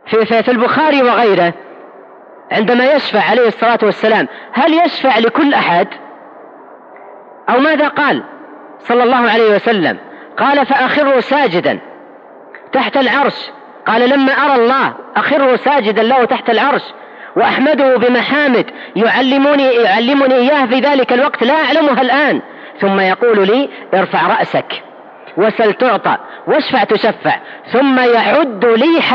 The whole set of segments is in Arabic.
في البخاري وغيره عندما يشفع عليه الصلاة والسلام هل يشفع لكل أحد أو ماذا قال صلى الله عليه وسلم؟ قال فأخروا ساجدا تحت العرش. قال لما أرى الله أخروا ساجدا له تحت العرش وأحمده بمحامد يعلمني إياه في ذلك الوقت لا أعلمها الآن، ثم يقول لي ارفع رأسك وسل تعطى واشفع تشفع، ثم يحد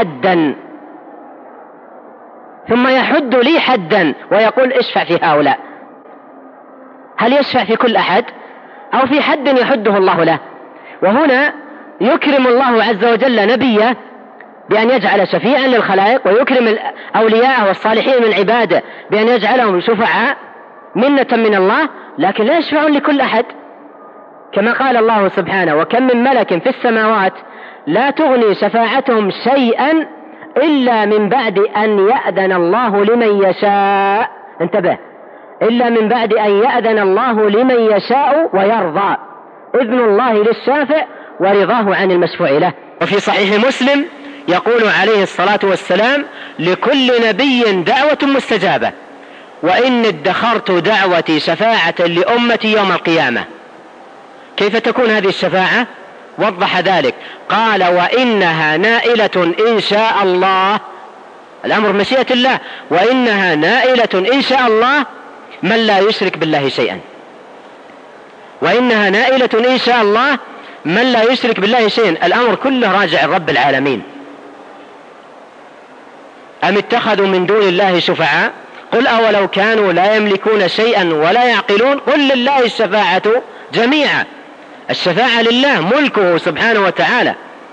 لي حدا ويقول اشفع في هؤلاء. هل يشفع في كل أحد أو في حد يحده الله له؟ وهنا يكرم الله عز وجل نبيه بأن يجعل شفيعا للخلائق، ويكرم الأولياء والصالحين من عباده بأن يجعلهم شفعاء منة من الله، لكن لا يشفعون لكل أحد، كما قال الله سبحانه وكم من ملك في السماوات لا تغني شفاعتهم شيئا إلا من بعد أن يأذن الله لمن يشاء. انتبه، إلا من بعد أن يأذن الله لمن يشاء ويرضى، إذن الله للشافع ورضاه عن المشفوع له. وفي صحيح مسلم يقول عليه الصلاة والسلام لكل نبي دعوة مستجابة، وإن ادخرت دعوتي شفاعة لأمتي يوم القيامة. كيف تكون هذه الشفاعة؟ وضح ذلك قال وإنها نائلة إن شاء الله، الأمر مشيئة الله، وإنها نائلة إن شاء الله من لا يشرك بالله شيئا. وإنها نائلة إن شاء الله من لا يشرك بالله شيئا. الأمر كله راجع رب العالمين. أم اتخذوا من دون الله شفعاء قل أولو كانوا لا يملكون شيئا ولا يعقلون قل لله الشفاعة جميعا. الشفاعة لله، ملكه سبحانه وتعالى،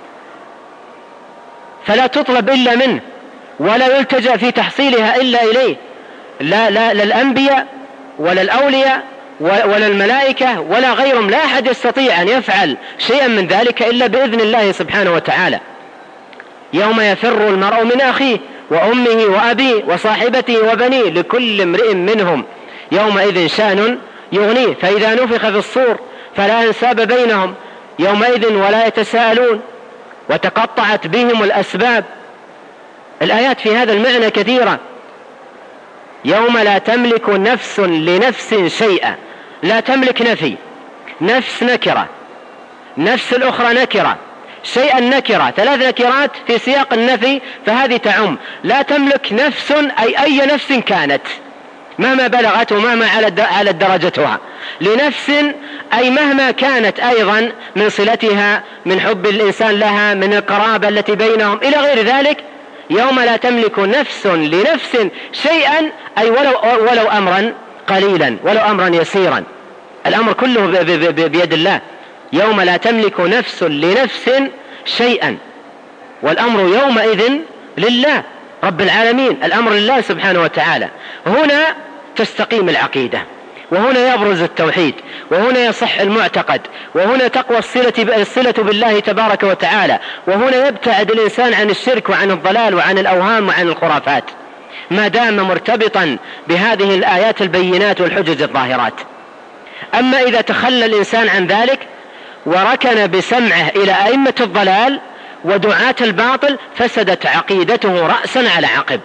فلا تطلب إلا منه ولا يلتجأ في تحصيلها إلا إليه. لا الأنبياء ولا الأولياء ولا الملائكة ولا غيرهم، لا أحد يستطيع أن يفعل شيئا من ذلك إلا بإذن الله سبحانه وتعالى. يوم يفر المرء من أخيه وأمه وأبيه وصاحبته وبنيه لكل امرئ منهم يومئذ شأن يغنيه، فإذا نفخ في الصور فلا أنساب بينهم يومئذ ولا يتساءلون وتقطعت بهم الأسباب. الآيات في هذا المعنى كثيرة. يوم لا تملك نفس لنفس شيئا، لا تملك نفي، نفس نكرة، نفس الأخرى نكرة، شيئا نكرة، 3 نكرات في سياق النفي، فهذه تعم. لا تملك نفس أي نفس كانت مهما بلغت ومهما علت درجتها، لنفس أي مهما كانت أيضا من صلتها، من حب الإنسان لها، من القرابة التي بينهم إلى غير ذلك. يوم لا تملك نفس لنفس شيئا أي ولو أمرا قليلا، ولو أمرا يسيرا، الأمر كله بيد الله. يوم لا تملك نفس لنفس شيئا، والأمر يومئذ لله رب العالمين، الأمر لله سبحانه وتعالى. هنا تستقيم العقيدة، وهنا يبرز التوحيد، وهنا يصح المعتقد، وهنا تقوى الصلة بالله تبارك وتعالى، وهنا يبتعد الإنسان عن الشرك وعن الضلال وعن الأوهام وعن الخرافات، ما دام مرتبطا بهذه الآيات البينات والحجج الظاهرات. أما إذا تخلى الإنسان عن ذلك وركن بسمعه إلى أئمة الضلال ودعاة الباطل فسدت عقيدته رأسا على عقب،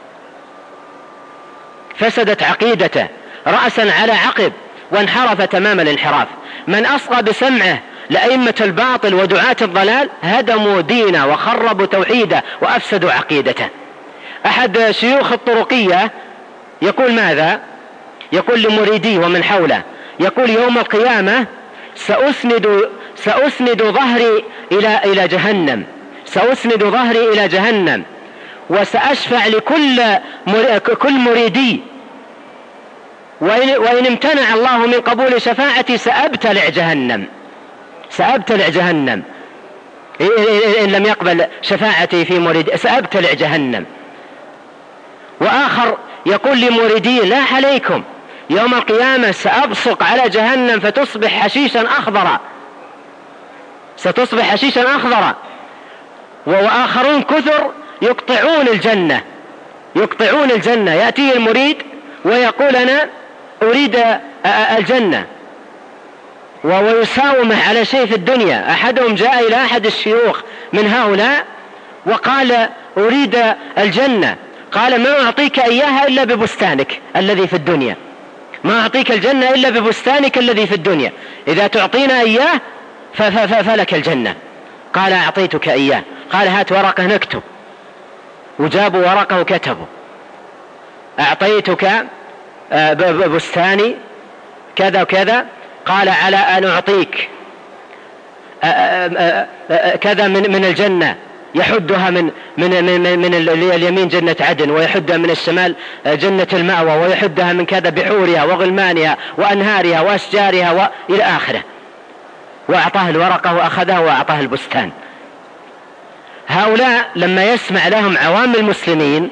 فسدت عقيدته رأسا على عقب وانحرف تمام الانحراف. من أصغى بسمعه لأئمة الباطل ودعاة الضلال هدموا دينه وخربوا توحيده وأفسدوا عقيدته. أحد شيوخ الطرقية يقول ماذا؟ يقول لمريديه ومن حوله، يقول يوم القيامة سأسند ظهري إلى جهنم، سأسند ظهري إلى جهنم، وسأشفع لكل مريدي، وإن امتنع الله من قبول شفاعتي سأبتلع جهنم إن لم يقبل شفاعتي في مريدي سأبتلع جهنم. وآخر يقول لمريدي لا عليكم، يوم القيامة سأبصق على جهنم فتصبح حشيشا أخضرا، ستصبح حشيشا أخضرا. وآخرون كثر يقطعون الجنة، يأتيه المريد ويقول أنا أريد الجنة ويساومه على شيء في الدنيا. أحدهم جاء إلى أحد الشيوخ من هؤلاء وقال أريد الجنة، قال ما أعطيك إياها إلا ببستانك الذي في الدنيا، ما أعطيك الجنة إلا ببستانك الذي في الدنيا، إذا تعطينا إياه فلك الجنة. قال أعطيتك إياه، قال هات ورقة نكتب، وجابوا ورقة وكتبوا أعطيتك بستاني كذا وكذا، قال على أن أعطيك كذا من الجنة، يحدها من اليمين جنة عدن، ويحدها من الشمال جنة المأوى، ويحدها من كذا بحورها وغلمانها وأنهارها وأشجارها وإلى آخره. وأعطاه الورقة وأخذها وأعطاه البستان. هؤلاء لما يسمع لهم عوام المسلمين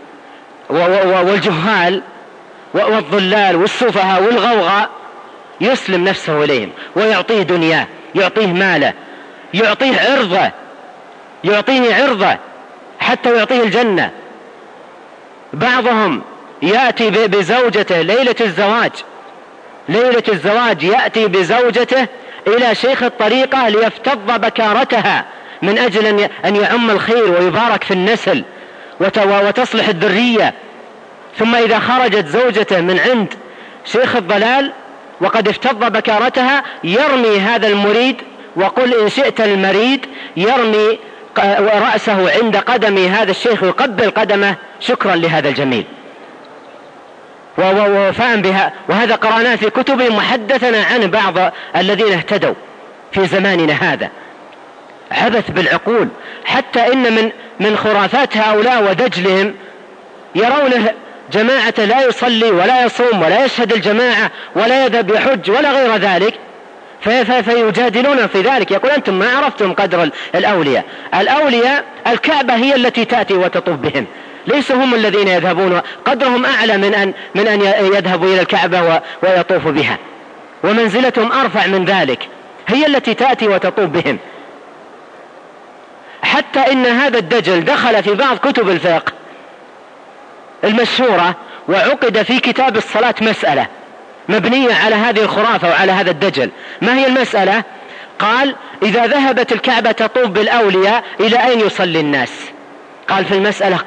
والجهال والضلال والسفهاء والغوغاء يسلم نفسه إليهم ويعطيه دنياه، يعطيه ماله، يعطيه عرضه، يعطيه عرضه حتى يعطيه الجنة. بعضهم يأتي بزوجته ليلة الزواج يأتي بزوجته إلى شيخ الطريقة ليفتض بكارتها من أجل أن يعم الخير ويبارك في النسل وتصلح الذرية. ثم إذا خرجت زوجته من عند شيخ الضلال وقد افتض بكارتها يرمي هذا المريد، وقل إن شئت المريد، يرمي رأسه عند قدم هذا الشيخ ويقبل قدمه شكرا لهذا الجميل ووفاء بها. وهذا قرأناه في كتبهم وحدثنا عن بعض الذين اهتدوا في زماننا هذا. عبث بالعقول، حتى إن من خرافات هؤلاء ودجلهم يرونه جماعة لا يصلي ولا يصوم ولا يشهد الجماعة ولا يذهب يحج ولا غير ذلك، فيجادلون في ذلك. يقول أنتم ما عرفتم قدر الأولياء الكعبة هي التي تأتي وتطوف بهم، ليسوا هم الذين يذهبون، قدرهم أعلى من أن يذهبوا إلى الكعبة ويطوفوا بها، ومنزلتهم أرفع من ذلك، هي التي تأتي وتطوف بهم. حتى إن هذا الدجل دخل في بعض كتب الفقه المشهورة، وعقد في كتاب الصلاة مسألة مبنية على هذه الخرافة وعلى هذا الدجل. ما هي المسألة؟ قال إذا ذهبت الكعبة تطوف بالأولياء إلى أين يصلي الناس؟ قال في المسألة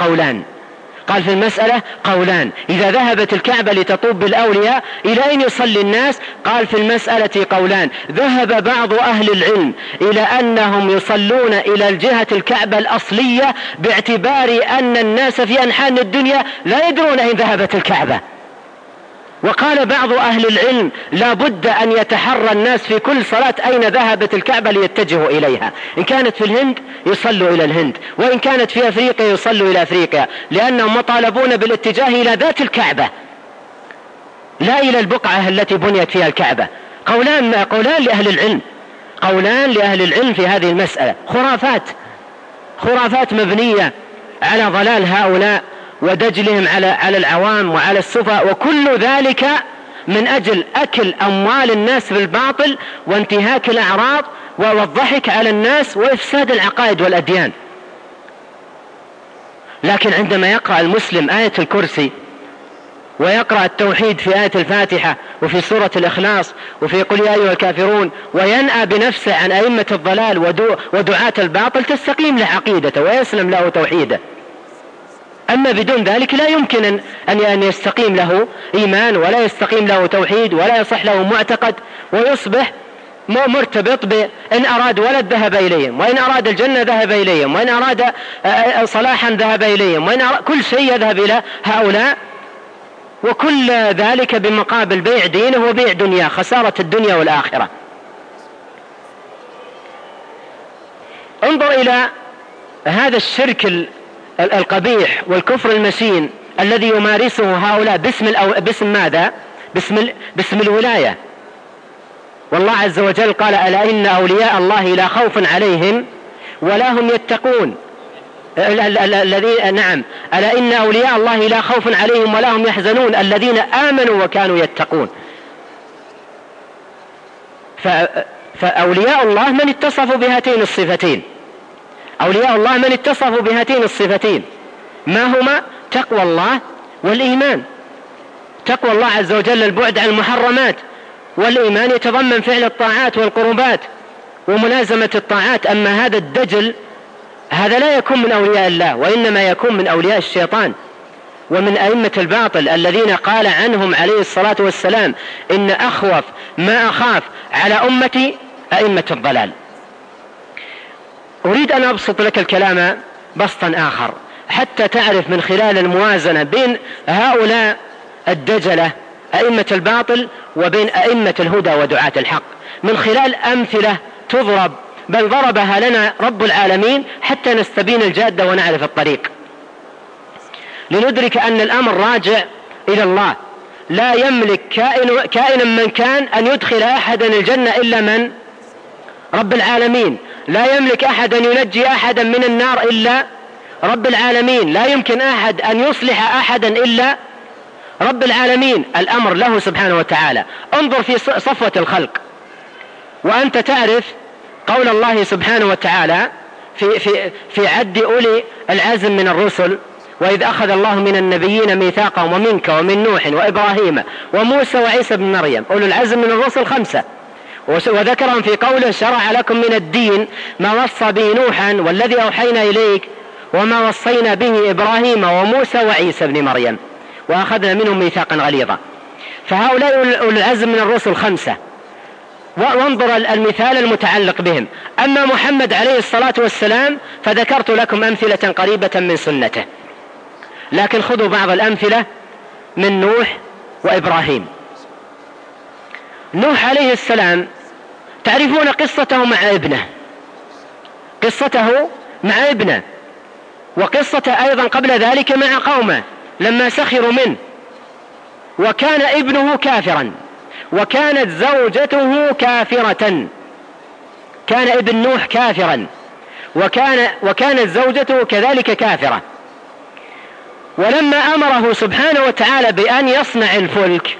قولان. إذا ذهبت الكعبة لتطوف بالأولياء إلى أين يصلي الناس؟ قال في المسألة قولان. ذهب بعض أهل العلم إلى أنهم يصلون إلى الجهة الكعبة الأصلية، باعتبار أن الناس في أنحاء الدنيا لا يدرون أين ذهبت الكعبة. وقال بعض أهل العلم لا بد أن يتحرى الناس في كل صلاة أين ذهبت الكعبة ليتجهوا إليها، إن كانت في الهند يصلوا إلى الهند، وإن كانت في أفريقيا يصلوا إلى أفريقيا، لأنهم مطالبون بالاتجاه إلى ذات الكعبة لا إلى البقعة التي بنيت فيها الكعبة. قولان لأهل العلم في هذه المسألة. خرافات مبنية على ضلال هؤلاء ودجلهم على العوام وعلى السفهاء، وكل ذلك من أجل أكل أموال الناس بالباطل وانتهاك الأعراض والضحك على الناس وإفساد العقائد والأديان. لكن عندما يقرأ المسلم آية الكرسي ويقرأ التوحيد في آية الفاتحة وفي سورة الإخلاص وفي قل يا أيها الكافرون، وينأى بنفسه عن أئمة الضلال ودعاة الباطل، تستقيم له عقيدته ويسلم له توحيده. أما بدون ذلك لا يمكن أن يستقيم له إيمان ولا يستقيم له توحيد ولا يصح له معتقد، ويصبح مرتبط بإن أراد ولد ذهب إليهم، وإن أراد الجنة ذهب إليهم، وإن أراد صلاحا ذهب إليهم، وإن كل شيء يذهب إلى هؤلاء، وكل ذلك بمقابل بيع دينه وبيع دنياه، خسارة الدنيا والآخرة. انظر إلى هذا الشرك القبيح والكفر المشين الذي يمارسه هؤلاء باسم ماذا؟ باسم الولاية. والله عز وجل قال ألا إن أولياء الله لا خوف عليهم ولا هم يتقون. نعم، ألا إن أولياء الله لا خوف عليهم ولا هم يحزنون الذين آمنوا وكانوا يتقون. فأولياء الله من اتصفوا بهاتين الصفتين. أولياء الله من اتصفوا بهاتين الصفتين، ما هما؟ تقوى الله والإيمان. تقوى الله عز وجل البعد عن المحرمات، والإيمان يتضمن فعل الطاعات والقربات وملازمة الطاعات. أما هذا الدجل هذا لا يكون من أولياء الله، وإنما يكون من أولياء الشيطان ومن أئمة الباطل الذين قال عنهم عليه الصلاة والسلام: إن أخوف ما أخاف على أمتي أئمة الضلال. أريد أن أبسط لك الكلام بسطا آخر حتى تعرف من خلال الموازنة بين هؤلاء الدجلة أئمة الباطل وبين أئمة الهدى ودعاة الحق، من خلال أمثلة تضرب، بل ضربها لنا رب العالمين حتى نستبين الجادة ونعرف الطريق، لندرك أن الأمر راجع إلى الله. لا يملك كائنا من كان أن يدخل أحدا الجنة إلا من؟ رب العالمين. لا يملك أحد أن ينجي أحدا من النار إلا رب العالمين. لا يمكن أحد أن يصلح أحدا إلا رب العالمين. الأمر له سبحانه وتعالى. انظر في صفوة الخلق وأنت تعرف قول الله سبحانه وتعالى في عد أولي العزم من الرسل: وإذ أخذ الله من النبيين ميثاقهم ومنك ومن نوح وإبراهيم وموسى وعيسى بن مريم. أولي العزم من الرسل 5، وذكرهم في قوله: شرع لكم من الدين ما وصى به نوحا والذي أوحينا إليك وما وصينا به إبراهيم وموسى وعيسى بن مريم وأخذنا منهم ميثاقا غليظا. فهؤلاء أولي العزم من الرسل 5، وانظر المثال المتعلق بهم. أما محمد عليه الصلاة والسلام فذكرت لكم أمثلة قريبة من سنته، لكن خذوا بعض الأمثلة من نوح وإبراهيم. نوح عليه السلام تعرفون قصته مع ابنه، وقصته أيضا قبل ذلك مع قومه لما سخروا منه، وكان ابنه كافرا وكانت زوجته كافرة. كان ابن نوح كافرا وكانت زوجته كذلك كافرة. ولما أمره سبحانه وتعالى بأن يصنع الفلك،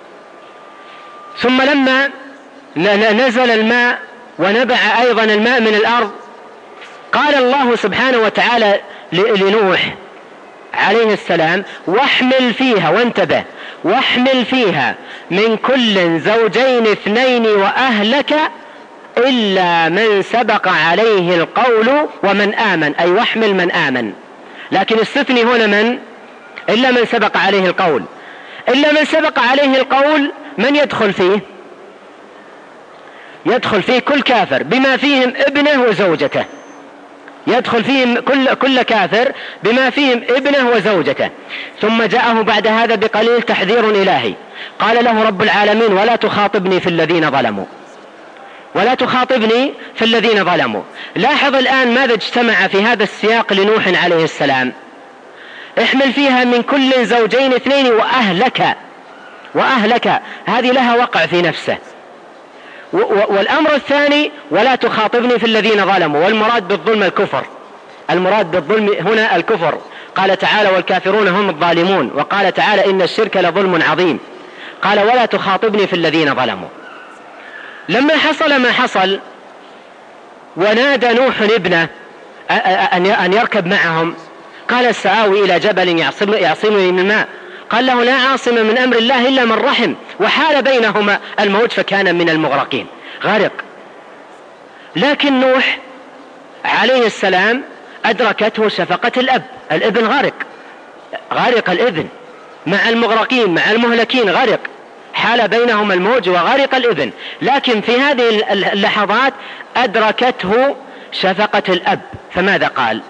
ثم لما نزل الماء ونبع أيضا الماء من الأرض، قال الله سبحانه وتعالى لنوح عليه السلام: واحمل فيها، وانتبه، واحمل فيها من كل زوجين 2 وأهلك إلا من سبق عليه القول ومن آمن. أي واحمل من آمن، لكن استثني هنا من؟ إلا من سبق عليه القول. إلا من سبق عليه القول من يدخل فيه؟ يدخل فيه كل كافر بما فيهم ابنه وزوجته، يدخل فيهم كل كافر بما فيهم ابنه وزوجته. ثم جاءه بعد هذا بقليل تحذير إلهي، قال له رب العالمين: ولا تخاطبني في الذين ظلموا، ولا تخاطبني في الذين ظلموا. لاحظ الآن ماذا اجتمع في هذا السياق لنوح عليه السلام: احمل فيها من كل زوجين 2 وأهلك، هذه لها وقع في نفسه. والأمر الثاني: ولا تخاطبني في الذين ظلموا، والمراد بالظلم الكفر، المراد بالظلم هنا الكفر. قال تعالى: والكافرون هم الظالمون. وقال تعالى: إن الشرك لظلم عظيم. قال: ولا تخاطبني في الذين ظلموا. لما حصل ما حصل ونادى نوح ابنه أن يركب معهم، قال: سآوي إلى جبل يعصمني من الماء. قال له: لا عاصم من أمر الله إلا من رحم، وحال بينهما الموج فكان من المغرقين، غرق. لكن نوح عليه السلام أدركته شفقة الأب، الابن غرق الابن مع المغرقين مع المهلكين، غرق، حال بينهما الموج وغرق الابن. لكن في هذه اللحظات أدركته شفقة الأب، فماذا قال؟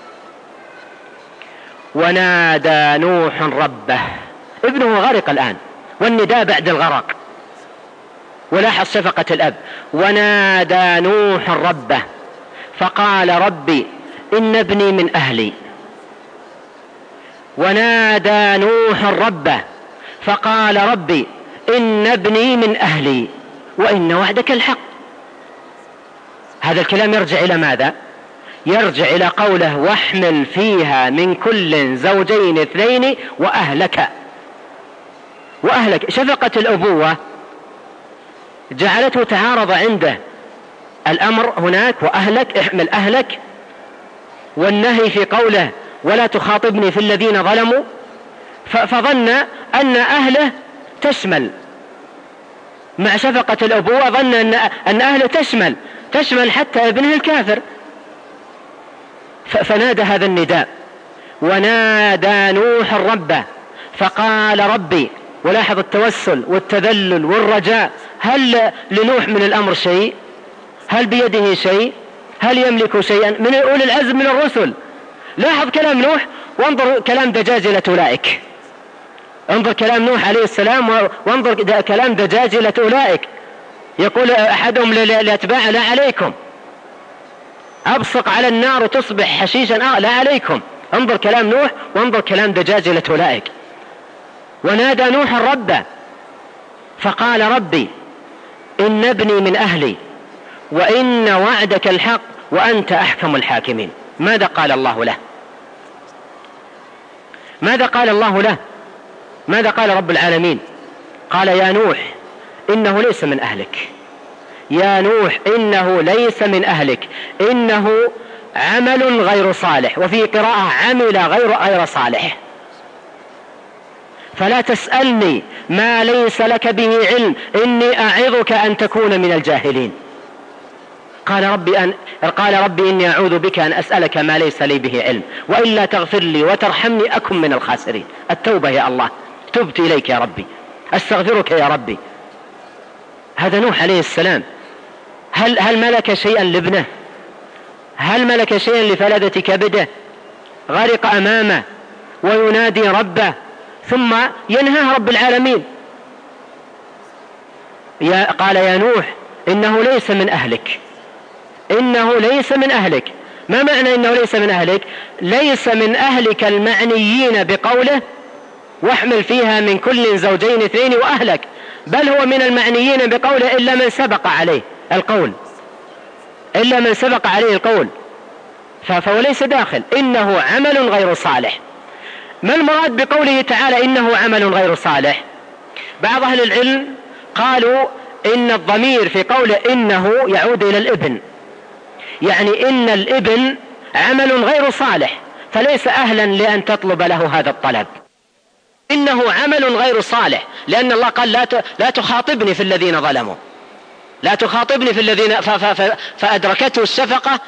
ونادى نوح ربه. ابنه غرق الآن، والنداء بعد الغرق، ولاحظ شفقة الأب. ونادى نوح ربه فقال: ربي إن ابني من أهلي. ونادى نوح ربه فقال: ربي إن ابني من أهلي وإن وعدك الحق. هذا الكلام يرجع إلى ماذا؟ يرجع إلى قوله: واحمل فيها من كل زوجين 2 وأهلك. شفقة الأبوة جعلته تعارض عنده الأمر هناك: وأهلك، احمل أهلك، والنهي في قوله: ولا تخاطبني في الذين ظلموا. فظن أن أهله تشمل، مع شفقة الأبوة ظن أن أهله تشمل حتى ابنه الكافر. فنادى هذا النداء: ونادى نوح ربه فقال ربي. ولاحظ التوسل والتذلل والرجاء. هل لنوح من الأمر شيء؟ هل بيده شيء؟ هل يملك شيئا؟ من أولي العزم من الرسل. لاحظ كلام نوح وانظر كلام دجاجلة أولئك. انظر كلام نوح عليه السلام وانظر كلام دجاجلة أولئك. يقول أحدهم لأتباعه: لا عليكم، أبصق على النار وتصبح حشيشا، لا عليكم. انظر كلام نوح وانظر كلام دجاجلة أولئك. ونادى نوح ربه فقال ربي إن ابني من أهلي وإن وعدك الحق وأنت أحكم الحاكمين. ماذا قال الله له؟ ماذا قال الله له؟ ماذا قال رب العالمين؟ قال: يا نوح إنه ليس من أهلك، يا نوح إنه ليس من أهلك، إنه عمل غير صالح، وفي قراءة عمل غير صالح، فلا تسألني ما ليس لك به علم إني أعظك أن تكون من الجاهلين. قال ربي إني أعوذ بك أن أسألك ما ليس لي به علم وإلا تغفر لي وترحمني أكن من الخاسرين. التوبة يا الله، تبت إليك يا ربي، أستغفرك يا ربي. هذا نوح عليه السلام. هل ملك شيئا لابنه؟ هل ملك شيئا لفلذة كبده؟ غرق أمامه وينادي ربه ثم ينهاه رب العالمين. قال: يا نوح إنه ليس من أهلك، إنه ليس من أهلك. ما معنى إنه ليس من أهلك؟ ليس من أهلك المعنيين بقوله واحمل فيها من كل زوجين اثنين وأهلك، بل هو من المعنيين بقوله إلا من سبق عليه القول، إلا من سبق عليه القول، فهو ليس داخل. إنه عمل غير صالح. ما المراد بقوله تعالى إنه عمل غير صالح؟ بعض أهل العلم قالوا إن الضمير في قوله إنه يعود إلى الابن، يعني إن الابن عمل غير صالح فليس أهلا لأن تطلب له هذا الطلب. إنه عمل غير صالح لأن الله قال لا تخاطبني في الذين ظلموا، لا تخاطبني في الذين فأدركته الشفقة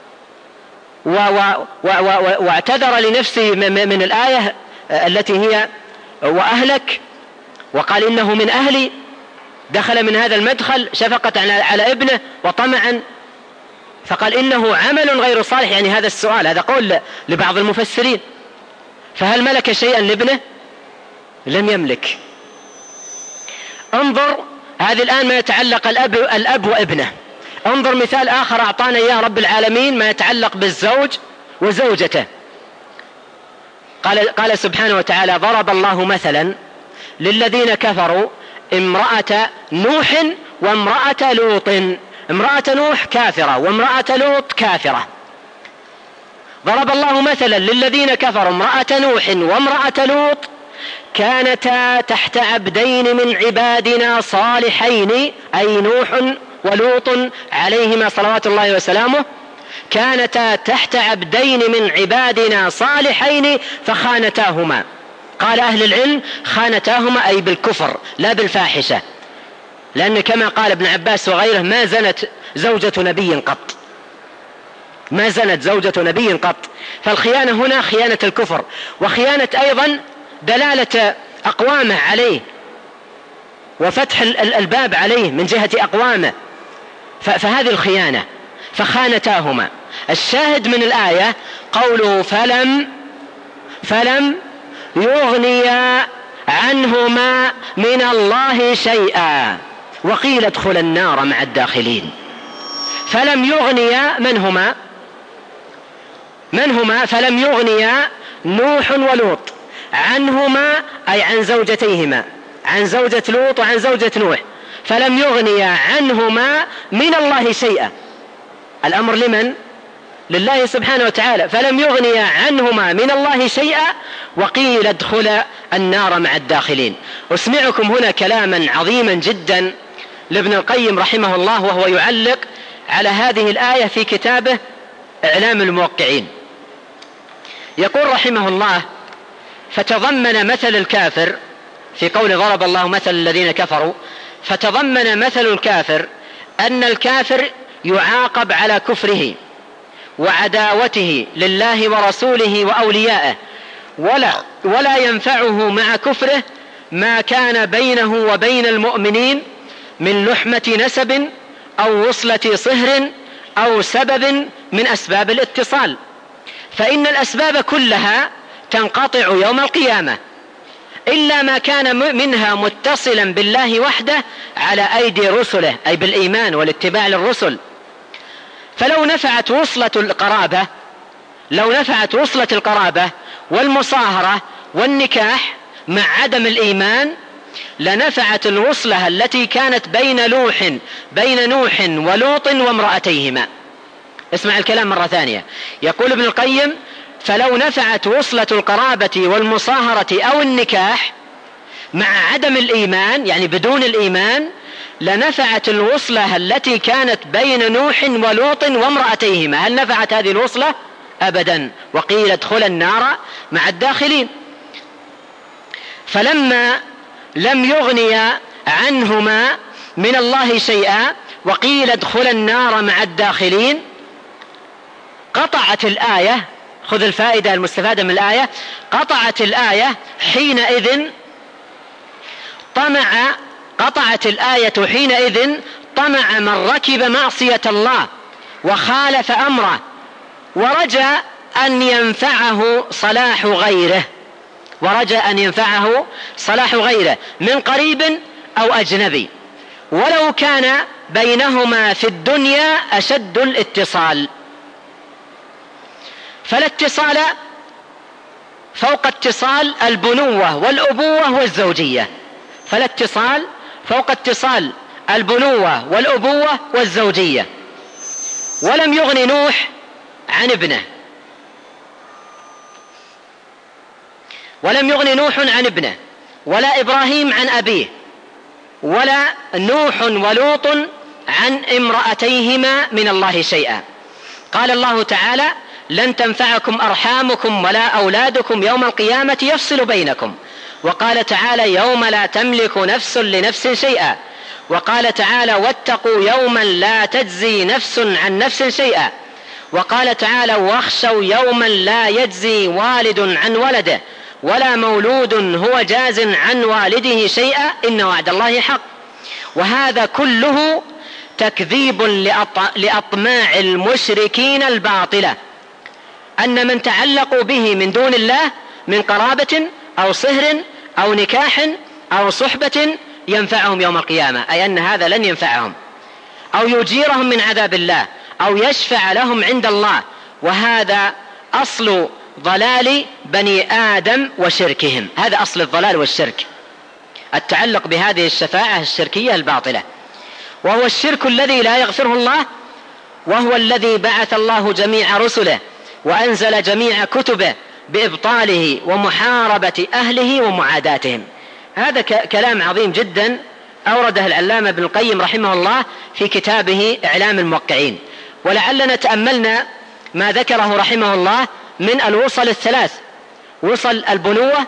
واعتذر لنفسه من الآية التي هي وأهلك، وقال إنه من أهلي، دخل من هذا المدخل شفقة على ابنه وطمعا، فقال إنه عمل غير صالح. يعني هذا السؤال، هذا قول لبعض المفسرين. فهل ملك شيئا لابنه؟ لم يملك. انظر هذه الآن ما يتعلق الأب وابنه. انظر مثال آخر أعطانا إياه رب العالمين ما يتعلق بالزوج وزوجته. قال سبحانه وتعالى: ضرب الله مثلا للذين كفروا امرأة نوح وامرأة لوط. امرأة نوح كافرة وامرأة لوط كافرة. ضرب الله مثلا للذين كفروا امرأة نوح وامرأة لوط كانتا تحت عبدين من عبادنا صالحين، أي نوح ولوط عليهما صلوات الله وسلامه، كانتا تحت عبدين من عبادنا صالحين فخانتاهما. قال أهل العلم: خانتاهما أي بالكفر لا بالفاحشة، لأن كما قال ابن عباس وغيره: ما زنت زوجة نبي قط، ما زنت زوجة نبي قط. فالخيانة هنا خيانة الكفر، وخيانة أيضا دلالة أقوامه عليه وفتح الباب عليه من جهة أقوامه، فهذه الخيانة. فخانتاهما. الشاهد من الآية قوله فلم يغنيا عنهما من الله شيئا وقيل ادخل النار مع الداخلين. فلم يغنيا من هما؟ فلم يغنيا نوح ولوط عنهما أي عن زوجتيهما، عن زوجة لوط وعن زوجة نوح. فلم يغنيا عنهما من الله شيئا. الأمر لمن؟ لله سبحانه وتعالى. فلم يغنيا عنهما من الله شيئا وقيل ادخل النار مع الداخلين. أسمعكم هنا كلاما عظيما جدا لابن القيم رحمه الله وهو يعلق على هذه الآية في كتابه إعلام الموقعين. يقول رحمه الله: فتضمن مثل الكافر في قول ضرب الله مثل الذين كفروا، فتضمن مثل الكافر أن الكافر يعاقب على كفره وعداوته لله ورسوله وأوليائه، ولا ينفعه مع كفره ما كان بينه وبين المؤمنين من لحمة نسب أو وصلة صهر أو سبب من أسباب الاتصال، فإن الأسباب كلها تنقطع يوم القيامة إلا ما كان منها متصلا بالله وحده على أيدي رسله، أي بالإيمان والاتباع للرسل. فلو نفعت وصلة القرابة والمصاهرة والنكاح مع عدم الإيمان لنفعت الوصلة التي كانت بين نوح ولوط وامرأتيهما. اسمع الكلام مرة ثانية. يقول ابن القيم: فلو نفعت وصلة القرابة والمصاهرة أو النكاح مع عدم الإيمان، يعني بدون الإيمان، لنفعت الوصلة التي كانت بين نوح ولوط وامرأتيهما. هل نفعت هذه الوصلة؟ أبدا. وقيل ادخل النار مع الداخلين. فلما لم يغني عنهما من الله شيئا وقيل ادخل النار مع الداخلين، قطعت الآية، خذ الفائدة المستفادة من الآية، قطعت الآية حينئذ طمع من ركب معصية الله وخالف أمره ورجى أن ينفعه صلاح غيره من قريب أو أجنبي، ولو كان بينهما في الدنيا أشد الاتصال. فالاتصال فوق اتصال البنوة والأبوة والزوجية، ولم يغن نوح عن ابنه ولا إبراهيم عن أبيه ولا نوح ولوط عن امرأتيهما من الله شيئا. قال الله تعالى: لن تنفعكم أرحامكم ولا أولادكم يوم القيامة يفصل بينكم. وقال تعالى: يوم لا تملك نفس لنفس شيئا. وقال تعالى: واتقوا يوما لا تجزي نفس عن نفس شيئا. وقال تعالى: واخشوا يوما لا يجزي والد عن ولده ولا مولود هو جاز عن والده شيئا إن وعد الله حق. وهذا كله تكذيب لأطماع المشركين الباطلة، أن من تعلقوا به من دون الله من قرابة أو صهر أو نكاح أو صحبة ينفعهم يوم القيامة، أي أن هذا لن ينفعهم أو يجيرهم من عذاب الله أو يشفع لهم عند الله. وهذا أصل ضلال بني آدم وشركهم، هذا أصل الضلال والشرك، التعلق بهذه الشفاعة الشركية الباطلة، وهو الشرك الذي لا يغفره الله، وهو الذي بعث الله جميع رسله وأنزل جميع كتبه بإبطاله ومحاربة أهله ومعاداتهم. هذا كلام عظيم جدا أورده العلامة ابن القيم رحمه الله في كتابه إعلام الموقعين. ولعلنا تأملنا ما ذكره رحمه الله من الوصل الثلاث: وصل البنوة،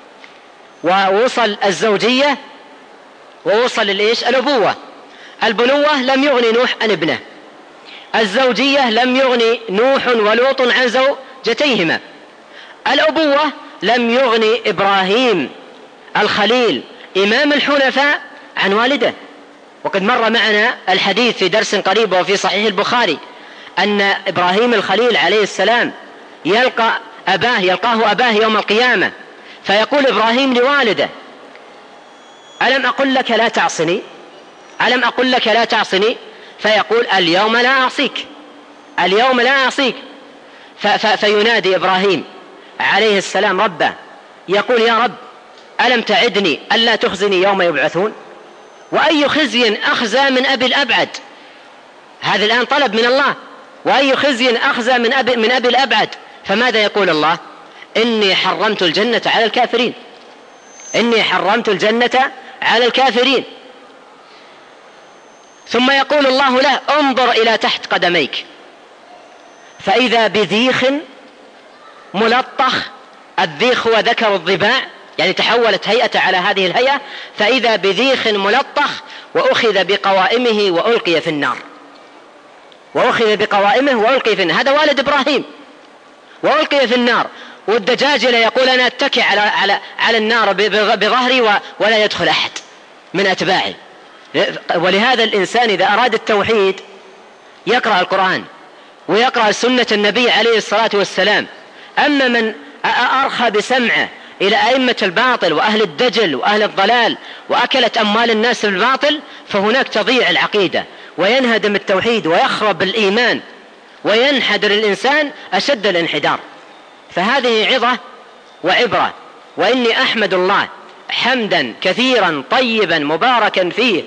ووصل الزوجية، ووصل الأبوة. البنوة لم يغني نوح عن ابنه، الزوجية لم يغني نوح ولوط عن زوجتيهما، الأبوة لم يغني إبراهيم الخليل إمام الحنفاء عن والده. وقد مر معنا الحديث في درس قريب وفي صحيح البخاري أن إبراهيم الخليل عليه السلام يلقاه أباه يوم القيامة، فيقول إبراهيم لوالده: ألم أقل لك لا تعصني؟ فيقول: اليوم لا أعصيك. فينادي إبراهيم عليه السلام ربه يقول: يا رب، ألم تعدني ألا تخزني يوم يبعثون؟ وأي خزي أخزى من أبي الأبعد؟ هذا الآن طلب من الله: وأي خزي أخزى من أبي الأبعد؟ فماذا يقول الله؟ إني حرمت الجنة على الكافرين. ثم يقول الله له: انظر إلى تحت قدميك، فإذا بذيخ ملطخ. الذيخ هو ذكر الضباع، يعني تحولت هيئة على هذه الهيئة، فإذا بذيخ ملطخ وأخذ بقوائمه وألقي في النار. وأخذ بقوائمه وألقي في النار. هذا والد إبراهيم وألقي في النار. والدجاجلة يقول أنا أتكئ على النار بظهري ولا يدخل أحد من أتباعي. ولهذا الإنسان إذا أراد التوحيد يقرأ القرآن ويقرأ سنة النبي عليه الصلاة والسلام. أما من أرخى بسمعه إلى أئمة الباطل وأهل الدجل وأهل الضلال وأكلت أموال الناس بالباطل، فهناك تضيع العقيدة وينهدم التوحيد ويخرب الإيمان وينحدر الإنسان أشد الانحدار. فهذه عظة وعبرة، وإني أحمد الله حمدا كثيرا طيبا مباركا فيه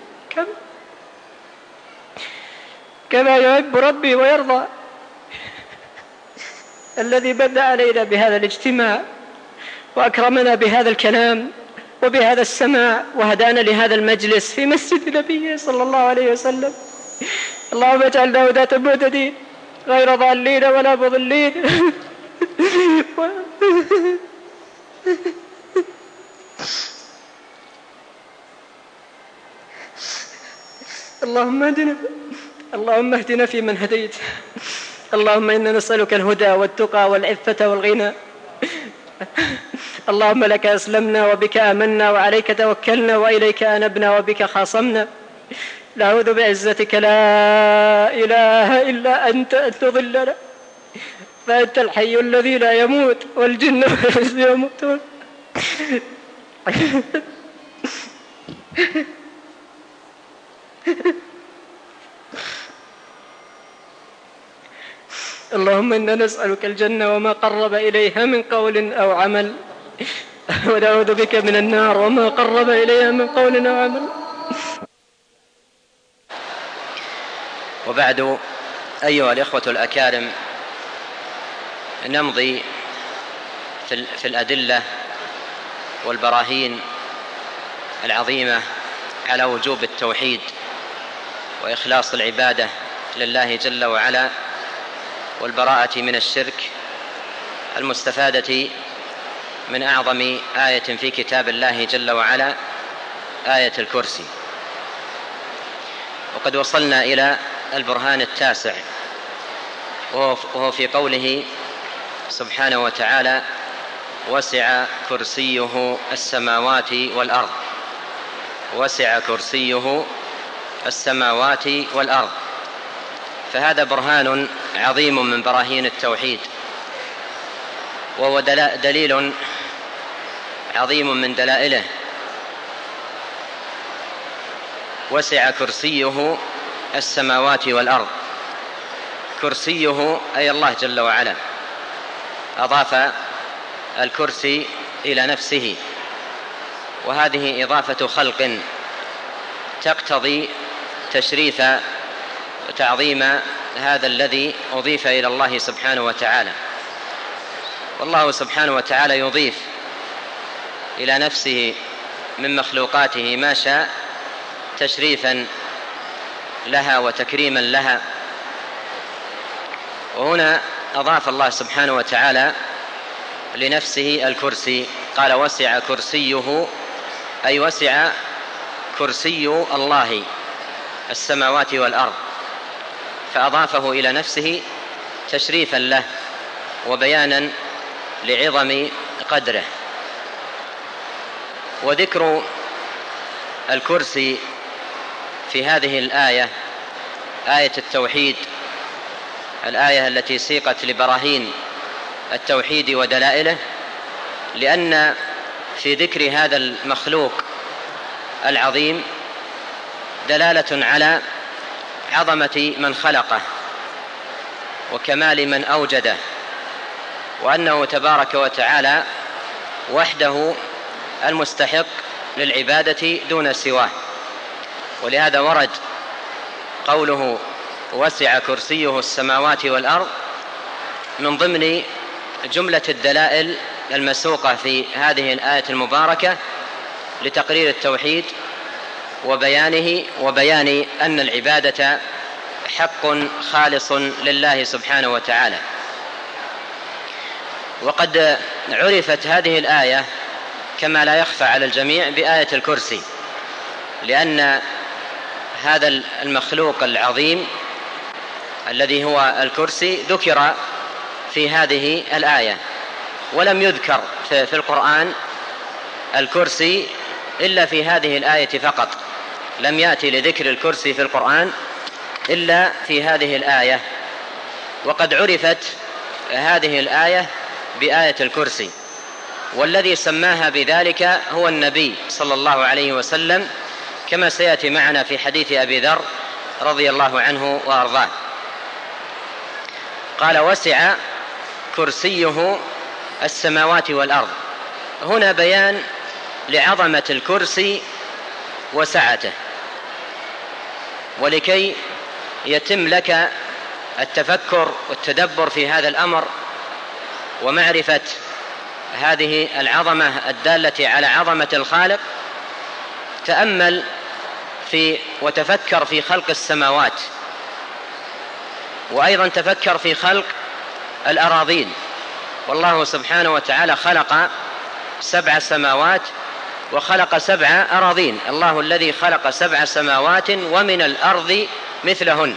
كما يحب ربي ويرضى، الذي بدأ علينا بهذا الاجتماع وأكرمنا بهذا الكلام وبهذا السماع وهدانا لهذا المجلس في مسجد نبيه صلى الله عليه وسلم. اللهم اجعلنا هداة مهتدين غير ضالين ولا مضلين. اللهم اهدنا فيمن هديت. اللهم إنا نسألك الهدى والتقى والعفة والغنى. اللهم لك أسلمنا وبك آمنا وعليك توكلنا وإليك أنبنا وبك خاصمنا. نعوذ بعزتك لا إله إلا أنت أن تضلنا، فأنت الحي الذي لا يموت والجن والإنس يموتون. اللهم إنا نسألك الجنة وما قرب إليها من قول أو عمل، ونعوذ بك من النار وما قرب إليها من قول أو عمل. وبعد، أيها الإخوة الأكارم، نمضي في الأدلة والبراهين العظيمة على وجوب التوحيد وإخلاص العبادة لله جل وعلا والبراءة من الشرك، المستفادة من أعظم آية في كتاب الله جل وعلا، آية الكرسي. وقد وصلنا إلى البرهان التاسع، وهو في قوله سبحانه وتعالى: وسع كرسيه السماوات والأرض. وسع كرسيه السماوات والأرض. فهذا برهان عظيم من براهين التوحيد، وهو دليل عظيم من دلائله. وسع كرسيه السماوات والأرض. كرسيه أي الله جل وعلا، أضاف الكرسي إلى نفسه، وهذه إضافة خلق تقتضي تشريف وتعظيم هذا الذي أضيف إلى الله سبحانه وتعالى. والله سبحانه وتعالى يضيف إلى نفسه من مخلوقاته ما شاء تشريفا لها وتكريما لها. وهنا أضاف الله سبحانه وتعالى لنفسه الكرسي، قال: وسع كرسيه، أي وسع كرسي الله السماوات والأرض، فأضافه إلى نفسه تشريفا له وبيانا لعظم قدره. وذكر الكرسي في هذه الآية، آية التوحيد، الآية التي سيقت لبراهين التوحيد ودلائله، لأن في ذكر هذا المخلوق العظيم دلالة على عظمة من خلقه وكمال من أوجده، وأنه تبارك وتعالى وحده المستحق للعبادة دون سواه. ولهذا ورد قوله: وسع كرسيه السماوات والأرض، من ضمن جملة الدلائل المسوقة في هذه الآية المباركة لتقرير التوحيد وبيانه، وبيان أن العبادة حق خالص لله سبحانه وتعالى. وقد عرفت هذه الآية كما لا يخفى على الجميع بآية الكرسي، لأن هذا المخلوق العظيم الذي هو الكرسي ذكر في هذه الآية، ولم يذكر في القرآن الكرسي إلا في هذه الآية فقط، لم يأتي لذكر الكرسي في القرآن إلا في هذه الآية. وقد عرفت هذه الآية بآية الكرسي، والذي سماها بذلك هو النبي صلى الله عليه وسلم، كما سيأتي معنا في حديث أبي ذر رضي الله عنه وأرضاه. قال: وسع كرسيه السماوات والأرض. هنا بيان لعظمة الكرسي وسعته، ولكي يتم لك التفكر والتدبر في هذا الأمر ومعرفة هذه العظمة الدالة على عظمة الخالق، تأمل وتفكر في خلق السماوات، وأيضا تفكر في خلق الأراضين. والله سبحانه وتعالى خلق 7 سماوات وخلق 7 أراضين. الله الذي خلق 7 سماوات ومن الأرض مثلهن.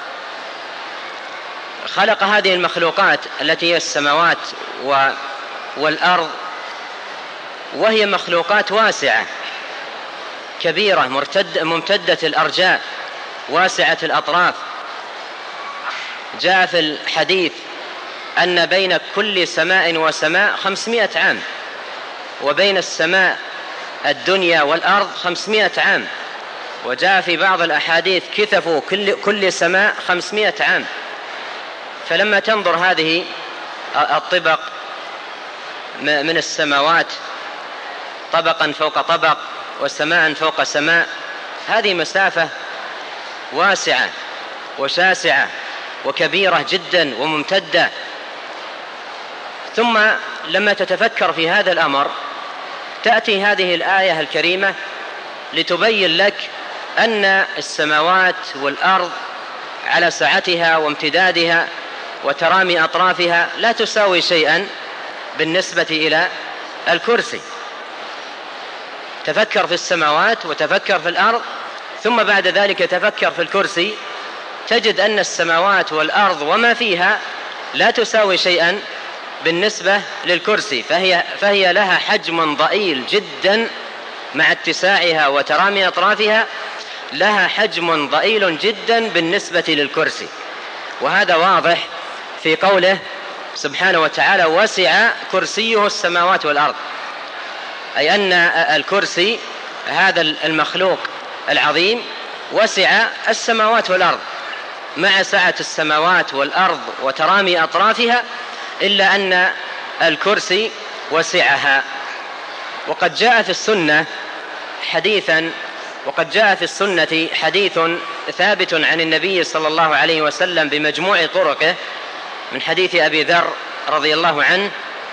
خلق هذه المخلوقات التي هي السماوات والأرض، وهي مخلوقات واسعة كبيرة ممتدة الأرجاء واسعة الأطراف. جاء في الحديث أن بين كل سماء وسماء 500 عام، وبين السماء الدنيا والأرض 500 عام. وجاء في بعض الأحاديث كثف كل سماء 500 عام. فلما تنظر هذه الطبق من السماوات طبقا فوق طبق وسماء فوق سماء، هذه مسافة واسعة وشاسعة وكبيرة جدا وممتدة. ثم لما تتفكر في هذا الأمر تأتي هذه الآية الكريمة لتبين لك أن السماوات والأرض على سعتها وامتدادها وترامي أطرافها لا تساوي شيئا بالنسبة إلى الكرسي. تفكر في السماوات وتفكر في الأرض، ثم بعد ذلك تفكر في الكرسي، تجد أن السماوات والأرض وما فيها لا تساوي شيئا بالنسبة للكرسي، فهي لها حجم ضئيل جدا مع اتساعها وترامي أطرافها، لها حجم ضئيل جدا بالنسبة للكرسي. وهذا واضح في قوله سبحانه وتعالى: وسع كرسيه السماوات والأرض، أي أن الكرسي هذا المخلوق العظيم وسع السماوات والأرض، مع سعة السماوات والأرض وترامي أطرافها، إلا أن الكرسي وسعها. وقد جاء في السنة حديث ثابت عن النبي صلى الله عليه وسلم بمجموع طرقه، من حديث أبي ذر رضي الله عنه،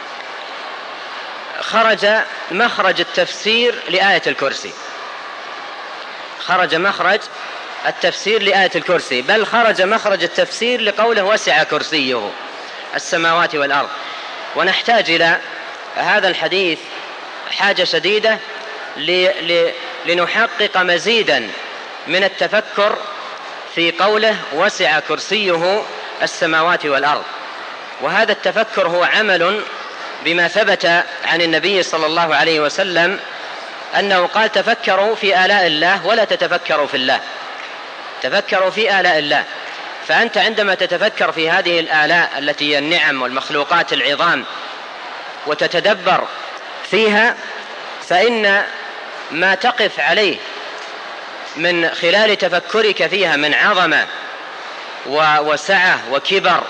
خرج مخرج التفسير لآية الكرسي، خرج مخرج التفسير لآية الكرسي، بل خرج مخرج التفسير لقوله: وسع كرسيه السماوات والأرض. ونحتاج إلى هذا الحديث حاجة شديدة لنحقق مزيدا من التفكر في قوله: وسع كرسيه السماوات والأرض. وهذا التفكر هو عمل بما ثبت عن النبي صلى الله عليه وسلم أنه قال: تفكروا في آلاء الله ولا تتفكروا في الله. تفكروا في آلاء الله. فأنت عندما تتفكر في هذه الآلاء التي هي النعم والمخلوقات العظام وتتدبر فيها، فإن ما تقف عليه من خلال تفكرك فيها من عظمة وسعة وكبر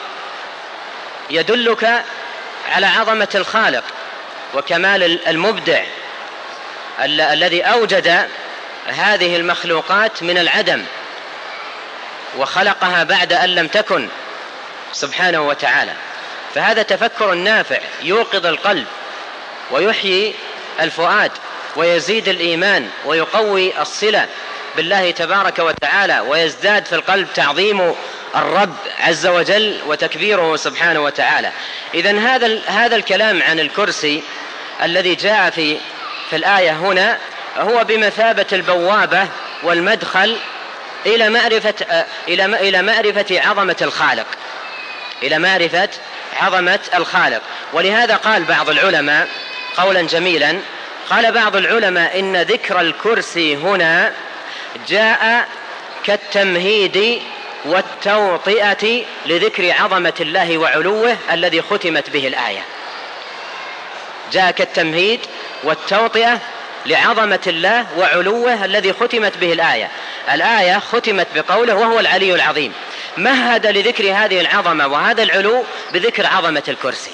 يدلك على عظمة الخالق وكمال المبدع الذي أوجد هذه المخلوقات من العدم وخلقها بعد أن لم تكن سبحانه وتعالى. فهذا تفكر نافع يوقظ القلب ويحيي الفؤاد ويزيد الإيمان ويقوي الصلة بالله تبارك وتعالى، ويزداد في القلب تعظيم الرب عز وجل وتكبيره سبحانه وتعالى. إذن هذا الكلام عن الكرسي الذي جاء في الآية هنا هو بمثابة البوابة والمدخل إلى معرفة عظمة الخالق، إلى معرفة عظمة الخالق. ولهذا قال بعض العلماء قولا جميلا، قال بعض العلماء إن ذكر الكرسي هنا جاء كالتمهيد والتوطئة لذكر عظمة الله وعلوه الذي ختمت به الآية. جاء كالتمهيد والتوطئة لعظمة الله وعلوه الذي ختمت به الآية. الآية ختمت بقوله وهو العلي العظيم، مهد لذكر هذه العظمة وهذا العلو بذكر عظمة الكرسي.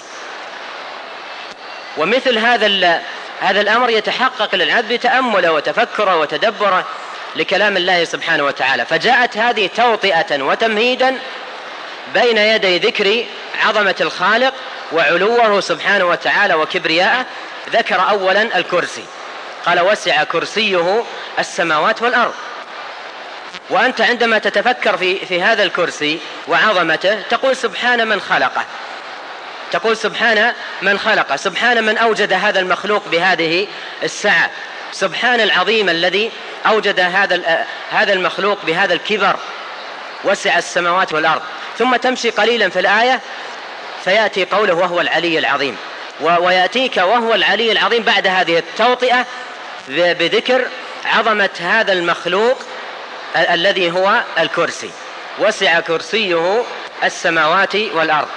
ومثل هذا الأمر يتحقق للعبد بتأمله وتفكره وتدبره لكلام الله سبحانه وتعالى. فجاءت هذه توطئة وتمهيدا بين يدي ذكر عظمة الخالق وعلوه سبحانه وتعالى وكبرياءه. ذكر أولا الكرسي، قال وسع كرسيه السماوات والأرض. وأنت عندما تتفكر في هذا الكرسي وعظمته تقول سبحان من خلقه، تقول سبحان من خلقه، سبحان من أوجد هذا المخلوق بهذه السعة، سبحان العظيم الذي أوجد هذا المخلوق بهذا الكبر، وسع السماوات والأرض. ثم تمشي قليلا في الآية فيأتي قوله وهو العلي العظيم، ويأتيك وهو العلي العظيم بعد هذه التوطئة بذكر عظمة هذا المخلوق الذي هو الكرسي، وسع كرسيه السماوات والأرض.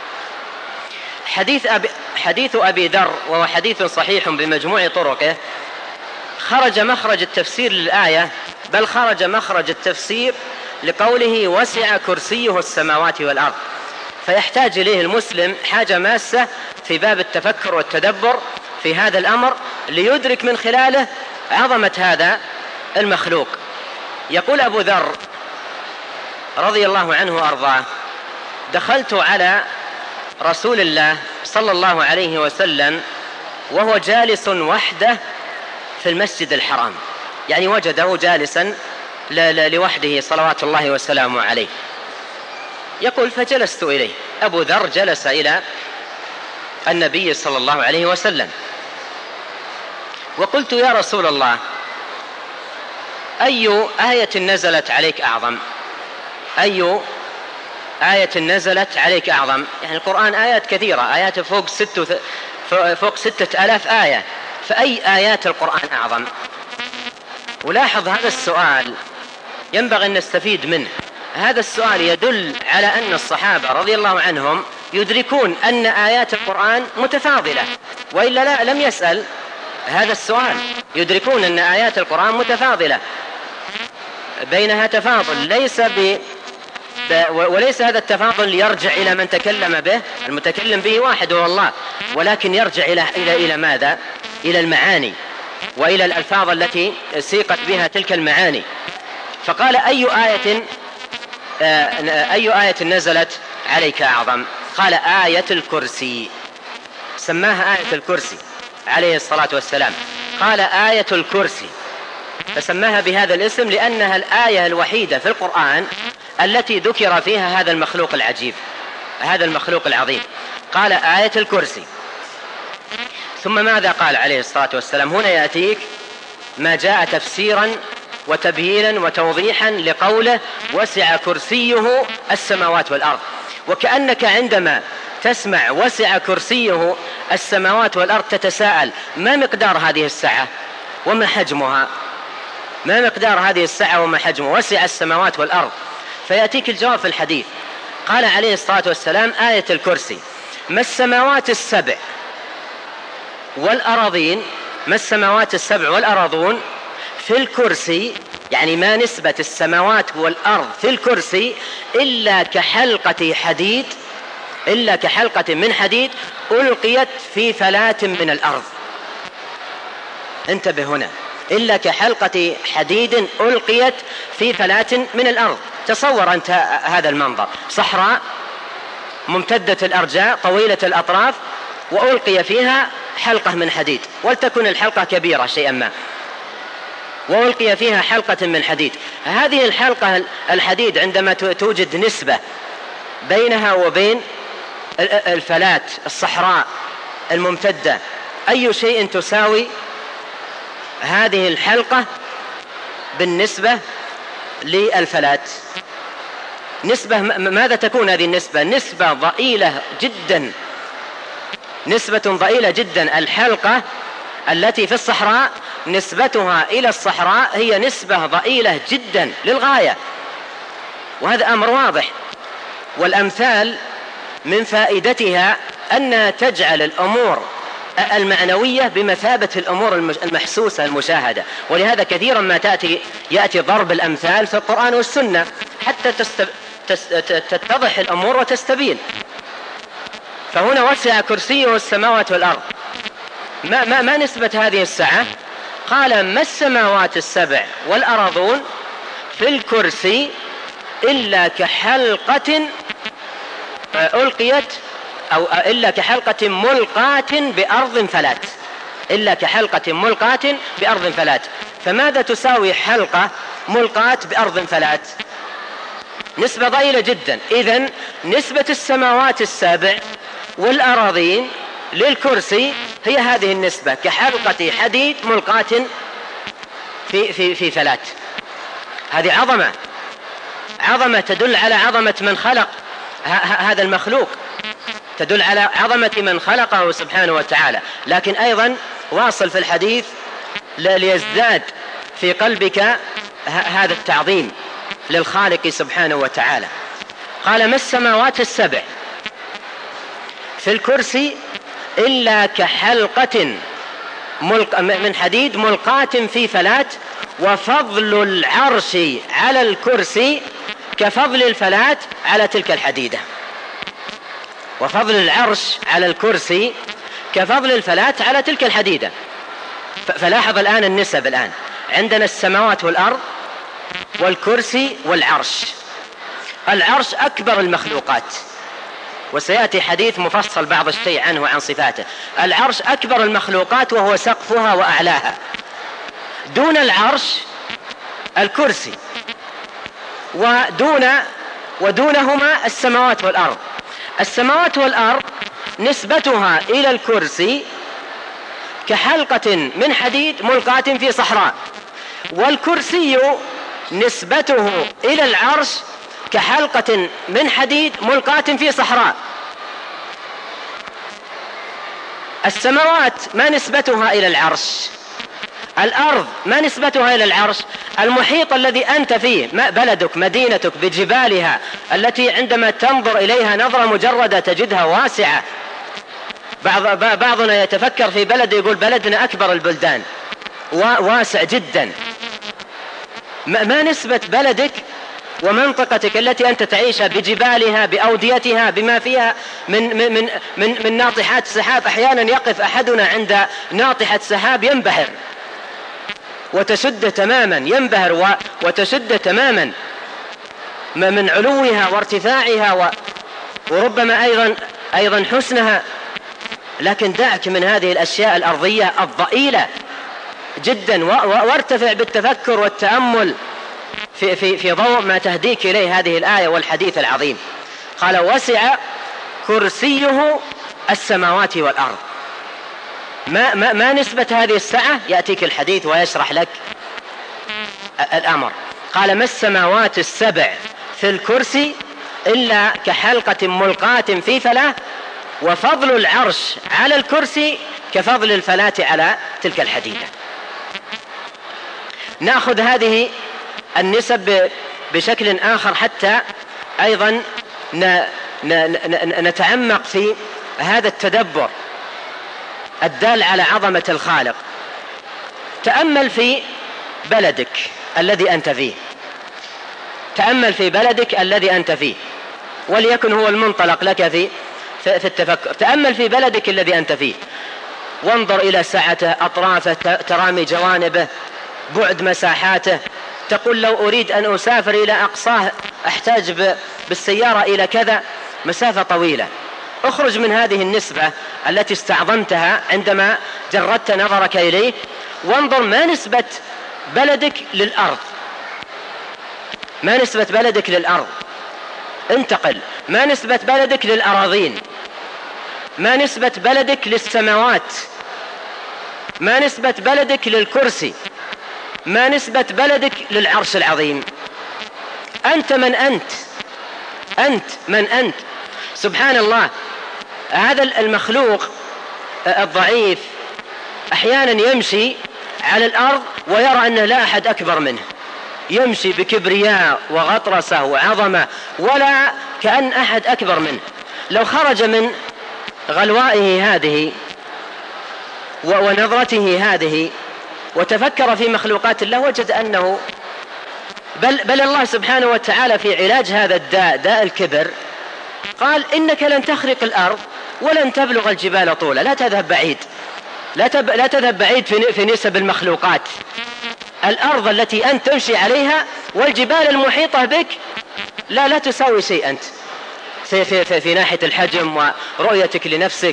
حديث أبي ذر وهو حديث صحيح بمجموع طرقه خرج مخرج التفسير للآية، بل خرج مخرج التفسير لقوله وسع كرسيه السماوات والأرض. فيحتاج إليه المسلم حاجة ماسة في باب التفكر والتدبر في هذا الأمر ليدرك من خلاله عظمة هذا المخلوق. يقول أبو ذر رضي الله عنه وأرضاه دخلت على رسول الله صلى الله عليه وسلم وهو جالس وحده في المسجد الحرام، يعني وجده جالسا لوحده صلوات الله وسلامه عليه. يقول فجلست إليه، أبو ذر جلس إلى النبي صلى الله عليه وسلم وقلت يا رسول الله أي آية نزلت عليك أعظم؟ أي آية نزلت عليك أعظم؟ يعني القرآن آيات كثيرة، آيات فوق 6000 آية، فأي آيات القرآن أعظم؟ ولاحظ هذا السؤال ينبغي أن نستفيد منه. هذا السؤال يدل على أن الصحابة رضي الله عنهم يدركون أن آيات القرآن متفاضلة، وإلا لا لم يسأل هذا السؤال. يدركون أن آيات القرآن متفاضلة، بينها تفاضل وليس هذا التفاضل يرجع إلى من تكلم به، المتكلم به واحد هو الله، ولكن يرجع إلى ماذا؟ إلى المعاني وإلى الألفاظ التي سيقت بها تلك المعاني. فقال أي آية نزلت عليك أعظم؟ قال آية الكرسي، سماها آية الكرسي عليه الصلاة والسلام. قال آية الكرسي، فسماها بهذا الاسم لأنها الآية الوحيدة في القرآن التي ذكر فيها هذا المخلوق العجيب، هذا المخلوق العظيم. قال آية الكرسي. ثم ماذا قال عليه الصلاة والسلام؟ هنا يأتيك ما جاء تفسيرا وتبيينا وتوضيحا لقوله وسع كرسيه السماوات والأرض. وكأنك عندما تسمع وسع كرسيه السماوات والأرض تتساءل ما مقدار هذه السعة وما حجمها؟ ما مقدار هذه السعة وما حجمها؟ وسع السماوات والأرض. فيأتيك الجواب في الحديث. قال عليه الصلاة والسلام آية الكرسي ما السماوات السبع والأراضين، ما السماوات السبع والأراضون في الكرسي، يعني ما نسبة السماوات والأرض في الكرسي إلا كحلقة حديد، إلا كحلقة من حديد ألقيت في فلاة من الأرض. انتبه هنا، إلا كحلقة حديد ألقيت في فلاة من الأرض. تصور أنت هذا المنظر، صحراء ممتدة الأرجاء طويلة الأطراف وألقي فيها حلقة من حديد، ولتكن الحلقة كبيرة شيئا ما، وألقي فيها حلقة من حديد. هذه الحلقة الحديد عندما توجد نسبة بينها وبين الفلاة الصحراء الممتدة، أي شيء تساوي هذه الحلقة بالنسبة للفلات. نسبة ماذا تكون هذه النسبة؟ نسبة ضئيلة جدا، نسبة ضئيلة جدا. الحلقة التي في الصحراء نسبتها إلى الصحراء هي نسبة ضئيلة جدا للغاية، وهذا أمر واضح. والأمثال من فائدتها أنها تجعل الأمور المعنوية بمثابة الأمور المحسوسة المشاهدة، ولهذا كثيرا ما يأتي ضرب الأمثال في القرآن والسنة حتى تتضح الأمور وتستبين. فهنا وسع كرسيه السماوات والأرض. ما نسبة هذه السعة؟ قال ما السماوات السبع والأرضون في الكرسي إلا كحلقة ألقيت أو إلا كحلقة ملقاة بأرض فلات، إلا كحلقة ملقاة بأرض فلات. فماذا تساوي حلقة ملقاة بأرض فلات؟ نسبة ضئيلة جدا. إذن نسبة السماوات السبع والأراضين للكرسي هي هذه النسبة، كحلقة حديد ملقاة في فلات. هذه عظمة تدل على عظمة من خلق هذا المخلوق، تدل على عظمة من خلقه سبحانه وتعالى. لكن أيضا واصل في الحديث ليزداد في قلبك هذا التعظيم للخالق سبحانه وتعالى. قال ما السماوات السبع في الكرسي إلا كحلقة من حديد ملقاة في فلات، وفضل العرش على الكرسي كفضل الفلات على تلك الحديدة. وفضل العرش على الكرسي كفضل الفلات على تلك الحديدة. فلاحظ الآن النسب. الآن عندنا السماوات والأرض والكرسي والعرش. العرش أكبر المخلوقات، وسيأتي حديث مفصل بعض الشيء عنه عن صفاته. العرش أكبر المخلوقات وهو سقفها وأعلاها. دون العرش الكرسي، ودونهما السماوات والأرض. السماوات والأرض نسبتها إلى الكرسي كحلقة من حديد ملقاة في صحراء، والكرسي نسبته إلى العرش كحلقة من حديد ملقاة في صحراء. السماوات ما نسبتها إلى العرش، الأرض ما نسبتها إلى العرش. المحيط الذي أنت فيه، بلدك مدينتك بجبالها التي عندما تنظر إليها نظرة مجردة تجدها واسعة. بعضنا يتفكر في بلد يقول بلدنا أكبر البلدان، واسع جدا. ما نسبة بلدك ومنطقتك التي أنت تعيشها بجبالها بأوديتها بما فيها من ناطحات سحاب؟ أحيانا يقف أحدنا عند ناطحة سحاب ينبهر وتشد تماما، ينبهر وتشد تماما من علوها وارتفاعها وربما أيضا حسنها. لكن دعك من هذه الأشياء الأرضية الضئيلة جدا، وارتفع بالتفكر والتأمل في ضوء ما تهديك إليه هذه الآية والحديث العظيم. قال وسع كرسيه السماوات والأرض. ما نسبة هذه السعة؟ يأتيك الحديث ويشرح لك الأمر. قال ما السماوات السبع في الكرسي إلا كحلقة ملقاة في فلاة، وفضل العرش على الكرسي كفضل الفلاة على تلك الحديدة. نأخذ هذه النسب بشكل آخر حتى أيضا نتعمق في هذا التدبر الدال على عظمة الخالق. تأمل في بلدك الذي أنت فيه، تأمل في بلدك الذي أنت فيه، وليكن هو المنطلق لك في التفكر. تأمل في بلدك الذي أنت فيه، وانظر إلى سعته، أطرافه، ترامي جوانبه، بعد مساحاته. تقول لو أريد أن أسافر إلى أقصاه أحتاج بالسيارة إلى كذا، مسافة طويلة. اخرج من هذه النسبة التي استعظمتها عندما جردت نظرك إليه، وانظر ما نسبة بلدك للأرض، ما نسبة بلدك للأرض. انتقل، ما نسبة بلدك للأراضين، ما نسبة بلدك للسماوات، ما نسبة بلدك للكرسي، ما نسبة بلدك للعرش العظيم. أنت من أنت؟ أنت من أنت؟ سبحان الله. هذا المخلوق الضعيف أحيانا يمشي على الأرض ويرى أن لا أحد أكبر منه، يمشي بكبرياء وغطرسة وعظمة ولا كأن أحد أكبر منه. لو خرج من غلوائه هذه ونظرته هذه وتفكر في مخلوقات الله وجد أنه بل الله سبحانه وتعالى في علاج هذا الداء، داء الكبر، قال إنك لن تخرق الأرض ولن تبلغ الجبال طولا. لا تذهب بعيد، لا تذهب بعيد في نسب المخلوقات. الأرض التي أنت تمشي عليها والجبال المحيطة بك لا تساوي شيء أنت في ناحية الحجم ورؤيتك لنفسك.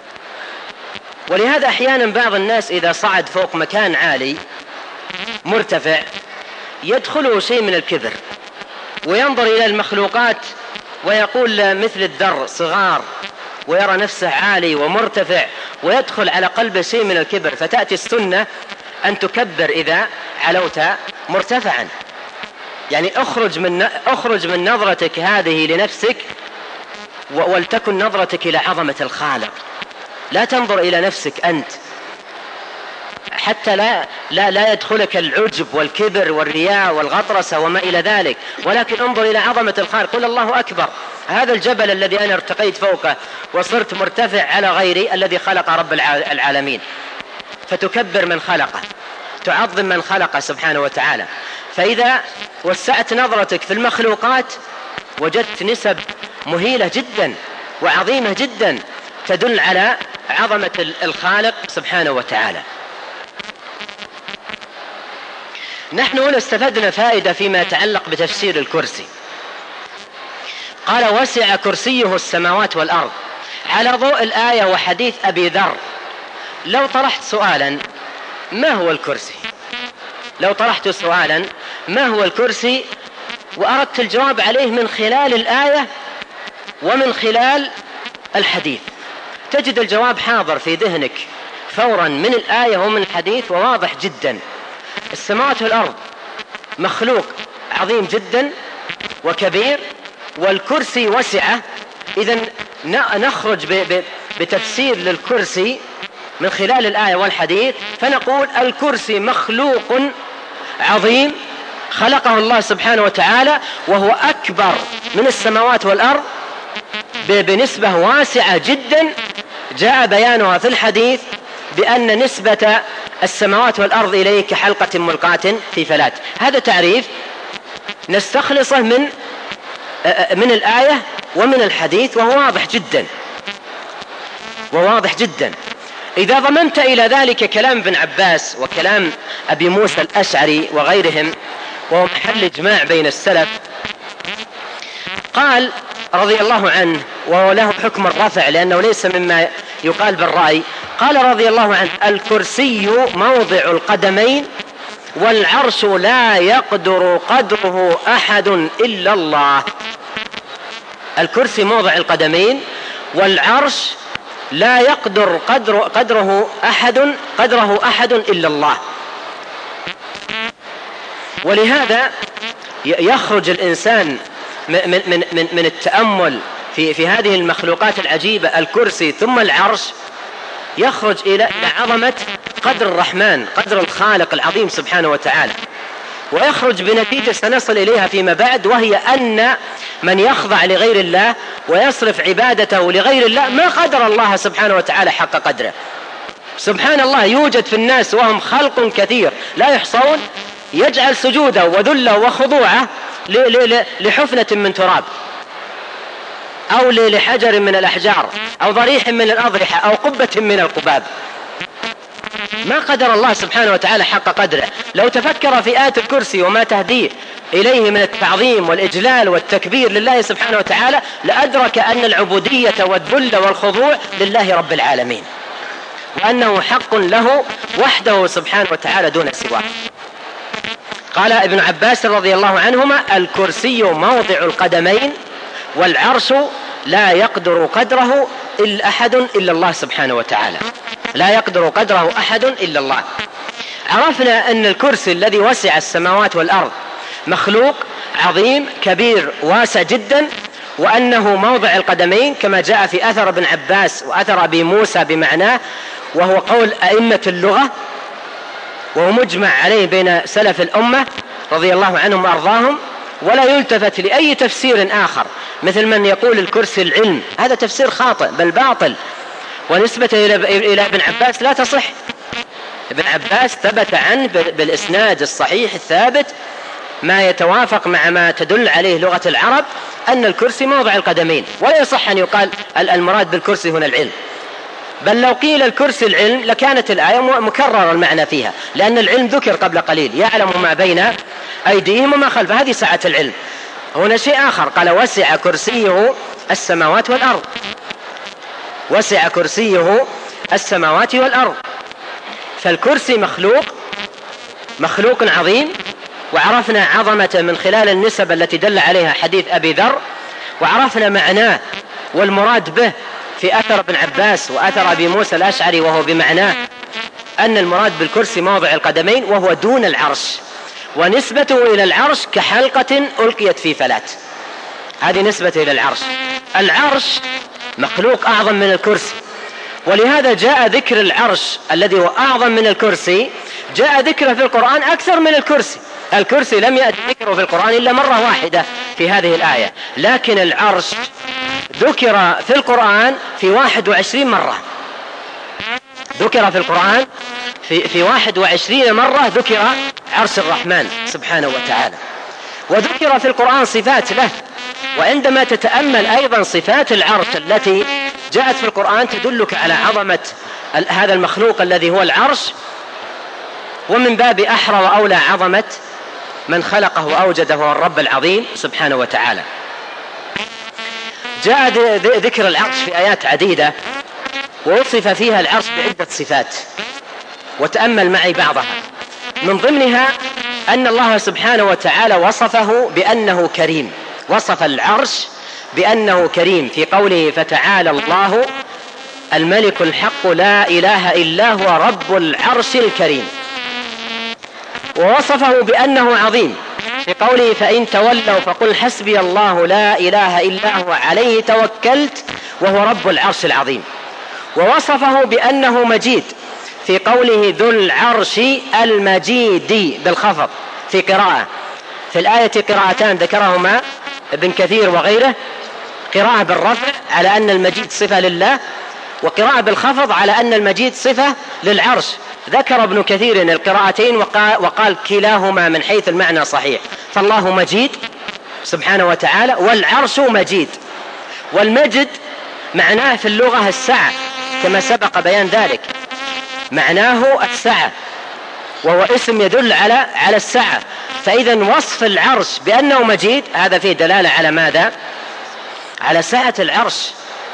ولهذا أحيانا بعض الناس إذا صعد فوق مكان عالي مرتفع يدخله شيء من الكبر وينظر إلى المخلوقات ويقول مثل الذر صغار، ويرى نفسه عالي ومرتفع ويدخل على قلبه شيء من الكبر. فتأتي السنة أن تكبر إذا علوت مرتفعا، يعني أخرج من نظرتك هذه لنفسك ولتكن نظرتك إلى عظمة الخالق. لا تنظر إلى نفسك أنت حتى لا يدخلك العجب والكبر والرياء والغطرسة وما إلى ذلك، ولكن انظر إلى عظمة الخالق. قل الله أكبر، هذا الجبل الذي أنا ارتقيت فوقه وصرت مرتفع على غيري الذي خلق رب العالمين، فتكبر من خلقه، تعظم من خلقه سبحانه وتعالى. فإذا وسعت نظرتك في المخلوقات وجدت نسب مهيلة جدا وعظيمة جدا تدل على عظمة الخالق سبحانه وتعالى. نحن هنا استفدنا فائدة فيما يتعلق بتفسير الكرسي. قال وسع كرسيه السماوات والأرض، على ضوء الآية وحديث أبي ذر. لو طرحت سؤالا ما هو الكرسي؟ لو طرحت سؤالا ما هو الكرسي وأردت الجواب عليه من خلال الآية ومن خلال الحديث، تجد الجواب حاضر في ذهنك فورا من الآية ومن الحديث وواضح جدا. السماوات والأرض مخلوق عظيم جدا وكبير، والكرسي وسعة. إذن نخرج بتفسير للكرسي من خلال الآية والحديث، فنقول الكرسي مخلوق عظيم خلقه الله سبحانه وتعالى، وهو أكبر من السماوات والأرض بنسبة واسعة جدا، جاء بيانها في الحديث بأن نسبة السماوات والأرض إليه كحلقة ملقاة في فلاة. هذا تعريف نستخلصه من الآية ومن الحديث، وهو واضح جدا. إذا ضممت إلى ذلك كلام ابن عباس وكلام أبي موسى الأشعري وغيرهم، وهو محل إجماع بين السلف، قال رضي الله عنه، وهو له حكم الرفع لأنه ليس مما يقال بالرأي، قال رضي الله عنه الكرسي موضع القدمين والعرش لا يقدر قدره أحد إلا الله. الكرسي موضع القدمين والعرش لا يقدر قدره أحد إلا الله. ولهذا يخرج الإنسان من التأمل في هذه المخلوقات العجيبة، الكرسي ثم العرش، يخرج إلى عظمة قدر الرحمن، قدر الخالق العظيم سبحانه وتعالى، ويخرج بنتيجة سنصل إليها فيما بعد، وهي أن من يخضع لغير الله ويصرف عبادته لغير الله ما قدر الله سبحانه وتعالى حق قدره. سبحان الله، يوجد في الناس وهم خلق كثير لا يحصون يجعل سجوده وذله وخضوعه لحفنة من تراب أو لحجر من الأحجار أو ضريح من الأضرحة أو قبة من القباب. ما قدر الله سبحانه وتعالى حق قدره. لو تفكر في آية الكرسي وما تهديه إليه من التعظيم والإجلال والتكبير لله سبحانه وتعالى لأدرك أن العبودية والذل والخضوع لله رب العالمين، وأنه حق له وحده سبحانه وتعالى دون سواه. قال ابن عباس رضي الله عنهما الكرسي موضع القدمين والعرش لا يقدر قدره أحد إلا الله سبحانه وتعالى، لا يقدر قدره أحد إلا الله. عرفنا أن الكرسي الذي وسع السماوات والأرض مخلوق عظيم كبير واسع جدا، وأنه موضع القدمين كما جاء في أثر ابن عباس وأثر أبي موسى بمعناه، وهو قول أئمة اللغة، وهو مجمع عليه بين سلف الأمة رضي الله عنهم وأرضاهم، ولا يلتفت لأي تفسير آخر، مثل من يقول الكرسي العلم، هذا تفسير خاطئ بل باطل، ونسبة إلى ابن عباس لا تصح. ابن عباس ثبت عنه بالإسناد الصحيح الثابت ما يتوافق مع ما تدل عليه لغة العرب أن الكرسي موضع القدمين، ولا يصح أن يقال المراد بالكرسي هنا العلم، بل لو قيل الكرسي العلم لكانت الآية مكرر المعنى فيها، لأن العلم ذكر قبل قليل، يعلم ما بين أيديهم وما خلفهم، هذه سعة العلم. هنا شيء آخر، قال وسع كرسيه السماوات والأرض، وسع كرسيه السماوات والأرض، فالكرسي مخلوق عظيم، وعرفنا عظمته من خلال النسب التي دل عليها حديث أبي ذر، وعرفنا معناه والمراد به في أثر ابن عباس وأثر أبي موسى الأشعري، وهو بمعناه أن المراد بالكرسي موضع القدمين وهو دون العرش، ونسبته إلى العرش كحلقة ألقيت في فلات، هذه نسبته إلى العرش. العرش مخلوق أعظم من الكرسي، ولهذا جاء ذكر العرش الذي هو أعظم من الكرسي جاء ذكره في القرآن أكثر من الكرسي. الكرسي لم يأتي ذكره في القرآن إلا مرة واحدة في هذه الآية، لكن العرش ذكر في القرآن في 21 مرة، ذكر في القرآن في 21 مرة ذكر عرش الرحمن سبحانه وتعالى، وذكر في القرآن صفات له. وعندما تتأمل أيضا صفات العرش التي جاءت في القرآن تدلك على عظمة هذا المخلوق الذي هو العرش، ومن باب أحرى وأولى عظمة من خلقه وأوجده هو الرب العظيم سبحانه وتعالى. جاء ذكر العرش في آيات عديدة، ووصف فيها العرش بعدة صفات، وتأمل معي بعضها. من ضمنها أن الله سبحانه وتعالى وصفه بأنه كريم، وصف العرش بأنه كريم في قوله فتعالى الله الملك الحق لا إله إلا هو رب العرش الكريم، ووصفه بأنه عظيم في قوله فإن تولوا فقل حسبي الله لا إله إلا هو عليه توكلت وهو رب العرش العظيم، ووصفه بأنه مجيد في قوله ذو العرش المجيد بالخفض في قراءة. في الآية قراءتان ذكرهما ابن كثير وغيره، قراءة بالرفع على أن المجيد صفة لله، وقراءة بالخفض على أن المجيد صفة للعرش. ذكر ابن كثير القراءتين وقال كلاهما من حيث المعنى صحيح، فالله مجيد سبحانه وتعالى والعرش مجيد. والمجد معناه في اللغة السعة كما سبق بيان ذلك، معناه السعة، وهو اسم يدل على السعة، فإذا وصف العرش بأنه مجيد هذا فيه دلالة على ماذا؟ على سعة العرش.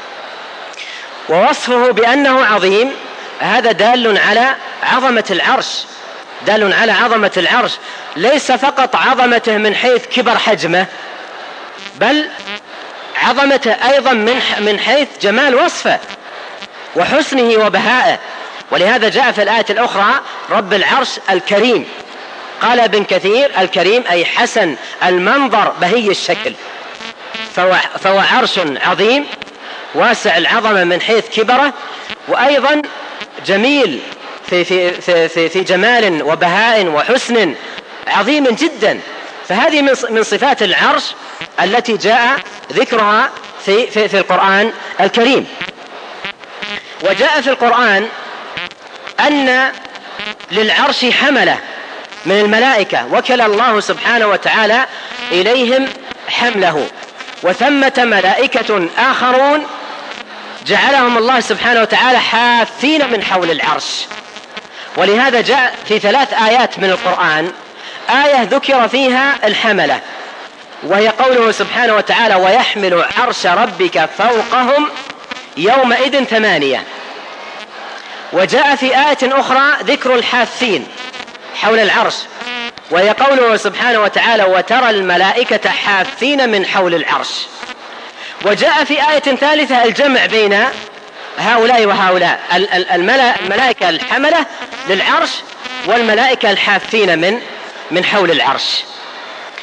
ووصفه بأنه عظيم هذا دال على عظمة العرش، دال على عظمة العرش، ليس فقط عظمته من حيث كبر حجمه، بل عظمته أيضا من حيث جمال وصفه وحسنه وبهائه. ولهذا جاء في الآية الأخرى رب العرش الكريم، قال ابن كثير الكريم أي حسن المنظر بهي الشكل، فهو عرش عظيم واسع العظمة من حيث كبره، وأيضا جميل في جمال وبهاء وحسن عظيم جدا. فهذه من صفات العرش التي جاء ذكرها في القرآن الكريم. وجاء في القرآن أن للعرش حملة من الملائكة وكل الله سبحانه وتعالى إليهم حمله، وثمة ملائكة آخرون جعلهم الله سبحانه وتعالى حافين من حول العرش. ولهذا جاء في 3 آيات من القرآن آية ذكر فيها الحملة، وهي قوله سبحانه وتعالى ويحمل عرش ربك فوقهم يومئذ 8. وجاء في آية أخرى ذكر الحافين حول العرش، وهي قوله سبحانه وتعالى وترى الملائكة حافين من حول العرش. وجاء في آية ثالثة الجمع بين هؤلاء وهؤلاء، الملائكة الحملة للعرش والملائكة الحافين من حول العرش.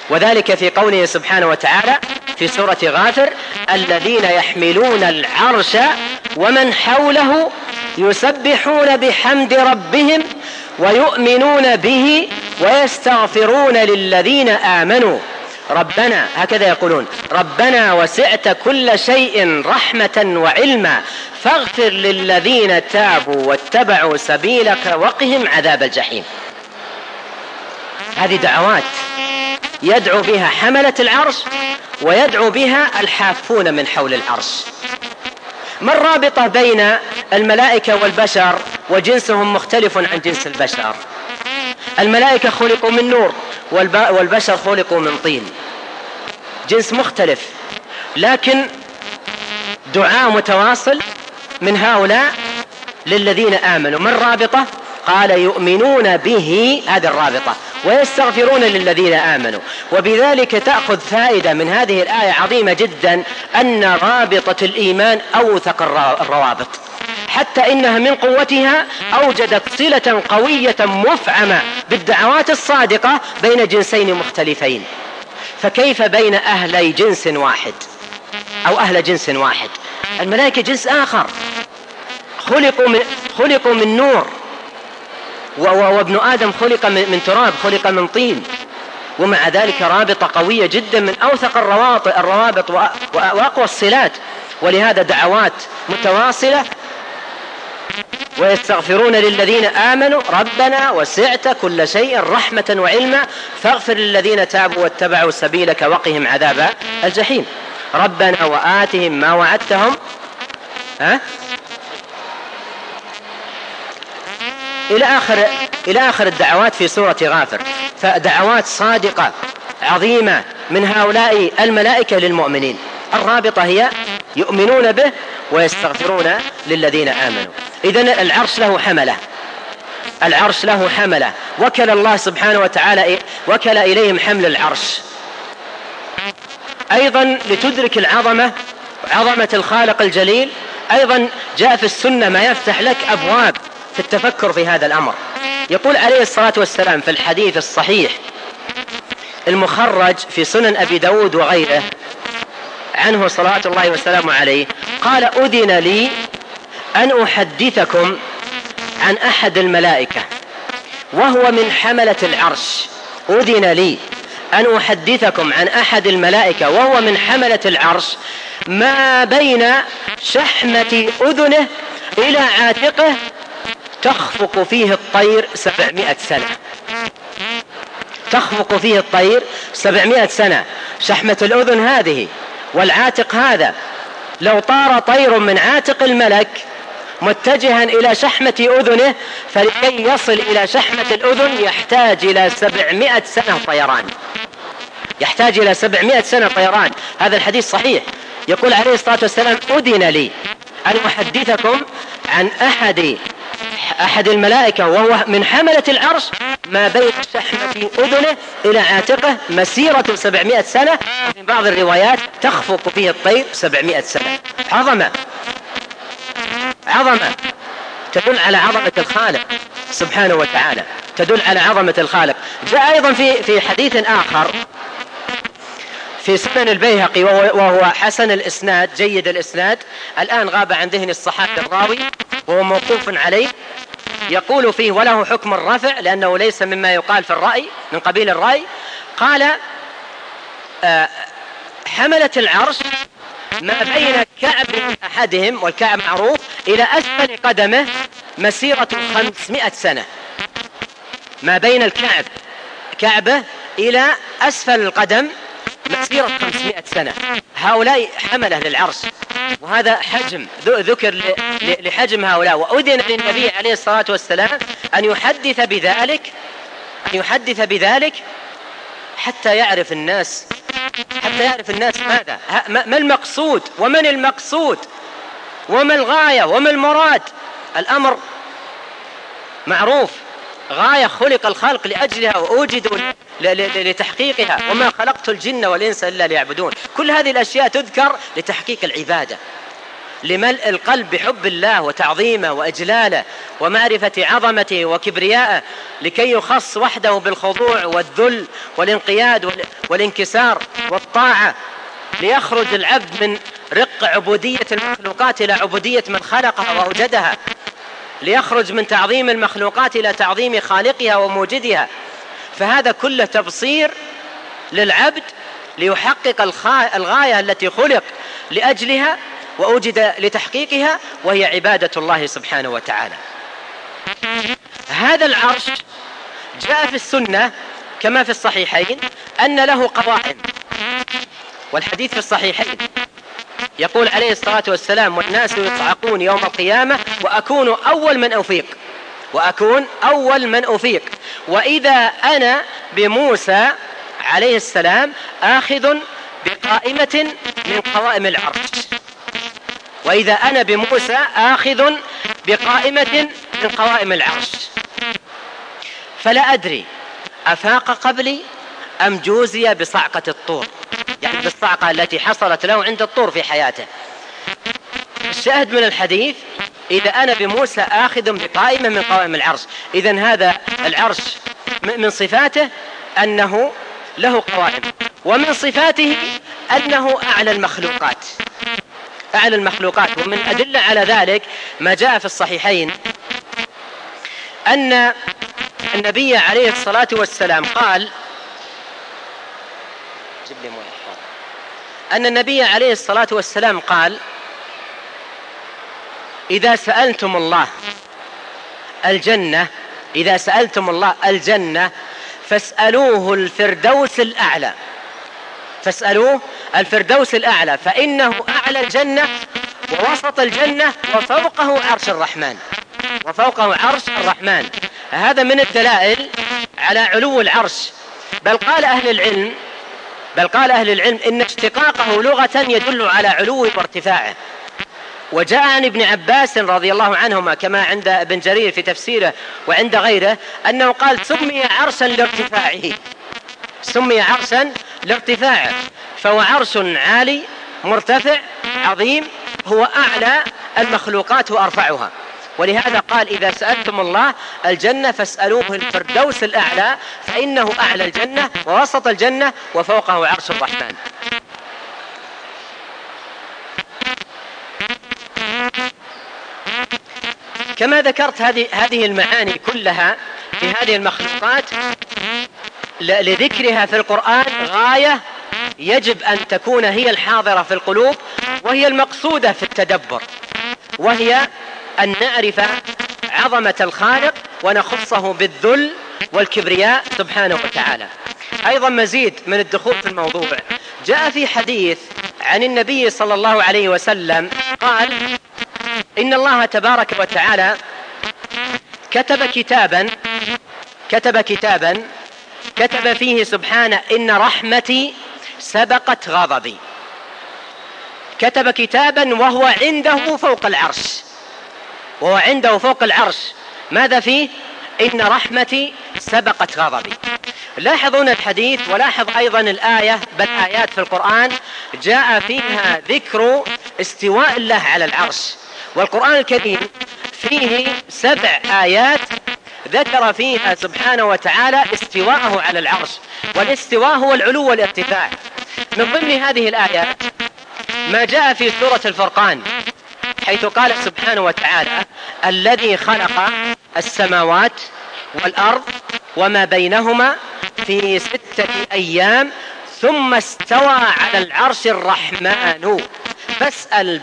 وذلك في قوله سبحانه وتعالى في سورة غافر: الذين يحملون العرش ومن حوله يسبحون بحمد ربهم ويؤمنون به ويستغفرون للذين آمنوا ربنا، هكذا يقولون: ربنا وسعت كل شيء رحمة وعلما فاغفر للذين تابوا واتبعوا سبيلك وقهم عذاب الجحيم. هذه دعوات يدعو بها حملة العرش ويدعو بها الحافون من حول العرش. ما الرابطة بين الملائكة والبشر وجنسهم مختلف عن جنس البشر؟ الملائكة خلقوا من نور والبشر خلقوا من طين، جنس مختلف، لكن دعاء متواصل من هؤلاء للذين آمنوا. ما الرابطة؟ قال: يؤمنون به، هذه الرابطة، ويستغفرون للذين آمنوا. وبذلك تأخذ فائدة من هذه الآية عظيمة جدا، أن رابطة الإيمان أوثق الروابط، حتى إنها من قوتها أوجدت صلة قوية مفعمة بالدعوات الصادقة بين جنسين مختلفين. فكيف بين أهلي جنس واحد أو أهل جنس واحد؟ الملائكة جنس آخر، خلقوا من نور، وابن آدم خلق من تراب، خلق من طين، ومع ذلك رابطة قوية جدا من أوثق الروابط وأقوى الصلات. ولهذا دعوات متواصلة: ويستغفرون للذين آمنوا ربنا وسعت كل شيء رحمة وعلما فاغفر للذين تابوا واتبعوا سبيلك وقهم عذاب الجحيم. ربنا وآتهم ما وعدتهم إلى آخر الدعوات في سورة غافر. فدعوات صادقة عظيمة من هؤلاء الملائكة للمؤمنين. الرابطة هي يؤمنون به ويستغفرون للذين آمنوا. إذن العرش له حملة، العرش له حملة، وكل الله سبحانه وتعالى وكل إليهم حمل العرش. أيضا لتدرك عظمة الخالق الجليل، أيضا جاء في السنة ما يفتح لك أبواب في التفكر في هذا الأمر. يقول عليه الصلاة والسلام في الحديث الصحيح المخرج في سنن أبي داود وغيره عنه صلوات الله وسلامه عليه، قال: أذن لي أن أحدثكم عن أحد الملائكة وهو من حملة العرش. أذن لي أن أحدثكم عن أحد الملائكة وهو من حملة العرش، ما بين شحمة أذنه إلى عاتقه تخفق فيه الطير 700 سنة. تخفق فيه الطير 700 سنة. شحمة الأذن هذه والعاتق هذا، لو طار طير من عاتق الملك متجها إلى شحمة أذنه، فلكي يصل إلى شحمة الأذن يحتاج إلى 700 سنة طيران، يحتاج إلى 700 سنة طيران. هذا الحديث صحيح. يقول عليه الصلاة والسلام: أذن لي أن أحدثكم عن أحد الملائكة وهو من حملة العرش، ما بين شحمة أذنه إلى عاتقه مسيرة 700 سنة، في بعض الروايات تخفق فيه الطير 700 سنة. عظمة تدل على عظمة الخالق سبحانه وتعالى، تدل على عظمة الخالق. جاء أيضا في حديث آخر في سنن البيهقي وهو حسن الإسناد، جيد الإسناد، الآن غاب عن ذهن الصحابي الراوي، وهو موقوف عليه، يقول فيه: وله حكم الرفع لأنه ليس مما يقال في الرأي، من قبيل الرأي. قال: حملة العرش ما بين كعب أحدهم، والكعب معروف، إلى أسفل قدمه مسيرة 500 سنة. ما بين كعبه إلى أسفل القدم مسيرة 500 سنة. هؤلاء حملة للعرش، وهذا حجم ذكر لحجم هؤلاء. وأذن للنبي عليه الصلاة والسلام أن يحدث بذلك حتى يعرف الناس ماذا، ما المقصود، ومن المقصود، وما الغاية، وما المراد. الأمر معروف، غاية خلق الخلق لأجلها وأوجدوا لتحقيقها، وما خلقت الجن والإنس إلا ليعبدون. كل هذه الأشياء تذكر لتحقيق العبادة. لملء القلب بحب الله وتعظيمه وإجلاله ومعرفة عظمته وكبريائه، لكي يخص وحده بالخضوع والذل والانقياد والانكسار والطاعة، ليخرج العبد من رق عبودية المخلوقات إلى عبودية من خلقها وأوجدها، ليخرج من تعظيم المخلوقات إلى تعظيم خالقها وموجدها. فهذا كله تبصير للعبد ليحقق الغاية التي خلق لأجلها وأوجد لتحقيقها، وهي عبادة الله سبحانه وتعالى. هذا العرش جاء في السنة كما في الصحيحين أن له قوائم، والحديث في الصحيحين يقول عليه الصلاة والسلام: والناس يصعقون يوم القيامة وأكون أول من أفيق وإذا أنا بموسى عليه السلام آخذ بقائمة من قوائم العرش. وإذا أنا بموسى آخذ بقائمة من قوائم العرش، فلا أدري أفاق قبلي أم جوزي بصعقة الطور، يعني بالصعقة التي حصلت له عند الطور في حياته. الشاهد من الحديث: إذا أنا بموسى آخذ بقائمة من قوائم العرش. إذن هذا العرش من صفاته أنه له قوائم، ومن صفاته أنه أعلى المخلوقات. ومن أدلة على ذلك ما جاء في الصحيحين أن النبي عليه الصلاة والسلام قال: إذا سألتم الله الجنة فاسألوه الفردوس الأعلى فإنه أعلى الجنة ووسط الجنة وفوقه عرش الرحمن. هذا من الدلائل على علو العرش. بل قال أهل العلم إن اشتقاقه لغة يدل على علو وارتفاعه. وجاء عن ابن عباس رضي الله عنهما كما عند ابن جرير في تفسيره وعند غيره أنه قال: سمي عرشا لارتفاعه، فهو عرش عالي مرتفع عظيم، هو أعلى المخلوقات وأرفعها. ولهذا قال: إذا سألتم الله الجنة فاسألوه الفردوس الأعلى فإنه أعلى الجنة ووسط الجنة وفوقه عرش الرحمن. كما ذكرت هذه المعاني كلها في هذه المخلوقات لذكرها في القرآن غاية يجب أن تكون هي الحاضرة في القلوب، وهي المقصودة في التدبر، وهي أن نعرف عظمة الخالق ونخصه بالذل والكبرياء سبحانه وتعالى. أيضا مزيد من الدخول في الموضوع، جاء في حديث عن النبي صلى الله عليه وسلم قال: إن الله تبارك وتعالى كتب فيه سبحانه: إن رحمتي سبقت غضبي. كتب كتابا وهو عنده فوق العرش. ماذا فيه؟ إن رحمتي سبقت غضبي. لاحظون الحديث، ولاحظ أيضا الآية، بل آيات في القرآن جاء فيها ذكر استواء الله على العرش. والقرآن الكريم فيه 7 آيات ذكر فيها سبحانه وتعالى استواءه على العرش، والاستواء هو العلو والارتفاع. من ضمن هذه الآيات ما جاء في سورة الفرقان، حيث قال سبحانه وتعالى: الذي خلق السماوات والأرض وما بينهما في 6 أيام ثم استوى على العرش الرحمن فاسأل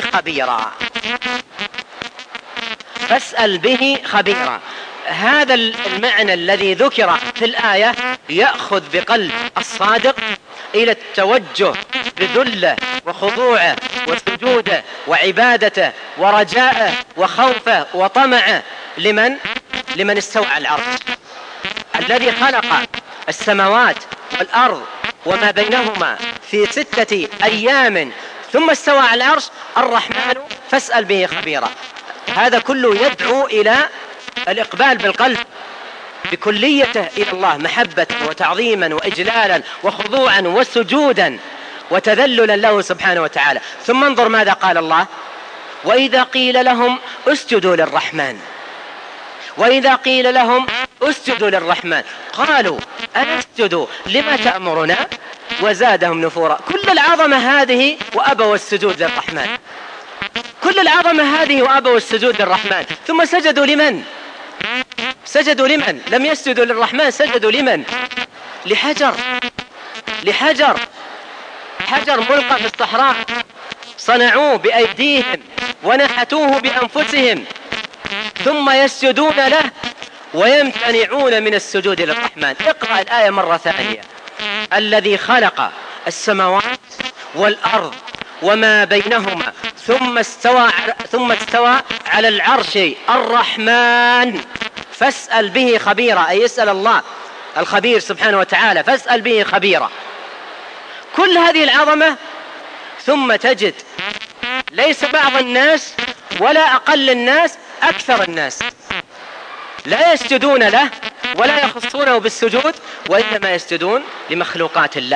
به خبيرا. هذا المعنى الذي ذكر في الآية يأخذ بقلب الصادق إلى التوجه بذله وخضوعه وسجوده وعبادته ورجاءه وخوفه وطمعه لمن استوى على العرش، الذي خلق السماوات والأرض وما بينهما في 6 أيام ثم استوى على العرش الرحمن فاسأل به خبيرا. هذا كله يدعو إلى الإقبال بالقلب بكليته إلى الله، محبة وتعظيما وإجلالا وخضوعا وسجودا وتذللا له سبحانه وتعالى. ثم انظر ماذا قال الله: وإذا قيل لهم اسجدوا للرحمن وإذا قيل لهم اسجدوا للرحمن قالوا أنسجد لما تأمرنا وزادهم نفورا. كل العظمة هذه وأبوا السجود للرحمن، كل العظمة هذه وأبوا السجود للرحمن، ثم سجدوا لمن؟ سجدوا لمن؟ لم يسجدوا للرحمن، سجدوا لمن؟ لحجر، لحجر، حجر ملقى في الصحراء صنعوه بأيديهم ونحتوه بأنفسهم، ثم يسجدون له ويمتنعون من السجود للرحمن. اقرأ الآية مرة ثانية. الذي خلق السماوات والأرض وما بينهما ثم استوى على العرش الرحمن فاسأل به خبيرا، أي يسأل الله الخبير سبحانه وتعالى، فاسأل به خبيرا. كل هذه العظمة ثم تجد ليس بعض الناس ولا أقل الناس، أكثر الناس لا يسجدون له ولا يخصونه بالسجود، وإنما يسجدون لمخلوقات الله.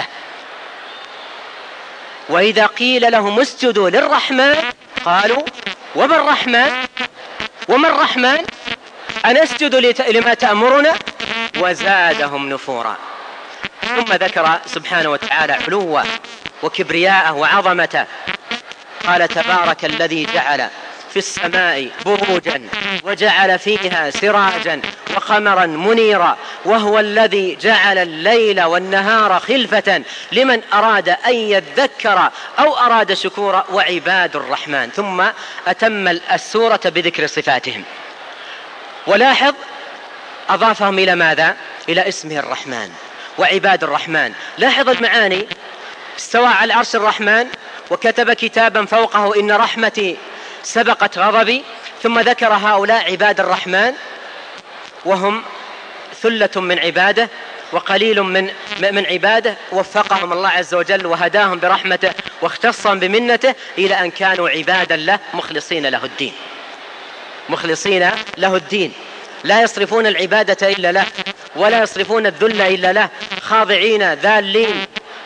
وإذا قيل لهم اسجدوا للرحمن قالوا وما الرحمن؟ وما الرحمن؟ أنسجد لما تأمرنا؟ وزادهم نفورا. ثم ذكر سبحانه وتعالى علوه وكبرياءه وعظمته. قال تبارك الذي جعل في السماء بروجا وجعل فيها سراجا وقمرا منيرا وهو الذي جعل الليل والنهار خلفة لمن أراد أن يذكر أو أراد شكورا وعباد الرحمن. ثم أتم السورة بذكر صفاتهم. ولاحظ أضافهم إلى ماذا؟ إلى اسمه الرحمن وعباد الرحمن. لاحظ المعاني. استوى على العرش الرحمن وكتب كتابا فوقه إن رحمتي سبقت غضبي. ثم ذكر هؤلاء عباد الرحمن وهم ثلة من عباده وقليل من عباده، وفقهم الله عز وجل وهداهم برحمته واختصهم بمنته إلى أن كانوا عبادا له مخلصين له الدين، مخلصين له الدين، لا يصرفون العبادة إلا له ولا يصرفون الذل إلا له، خاضعين ذالين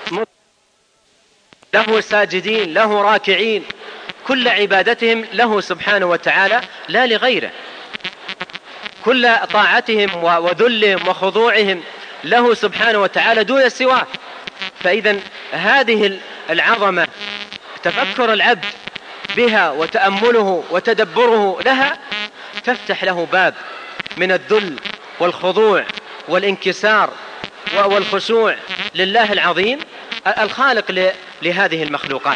له ساجدين له راكعين، كل عبادتهم له سبحانه وتعالى لا لغيره، كل طاعتهم وذلهم وخضوعهم له سبحانه وتعالى دون سواه. فإذا هذه العظمة تفكر العبد بها وتأمله وتدبره لها تفتح له باب من الذل والخضوع والانكسار والخشوع لله العظيم الخالق لهذه المخلوقات،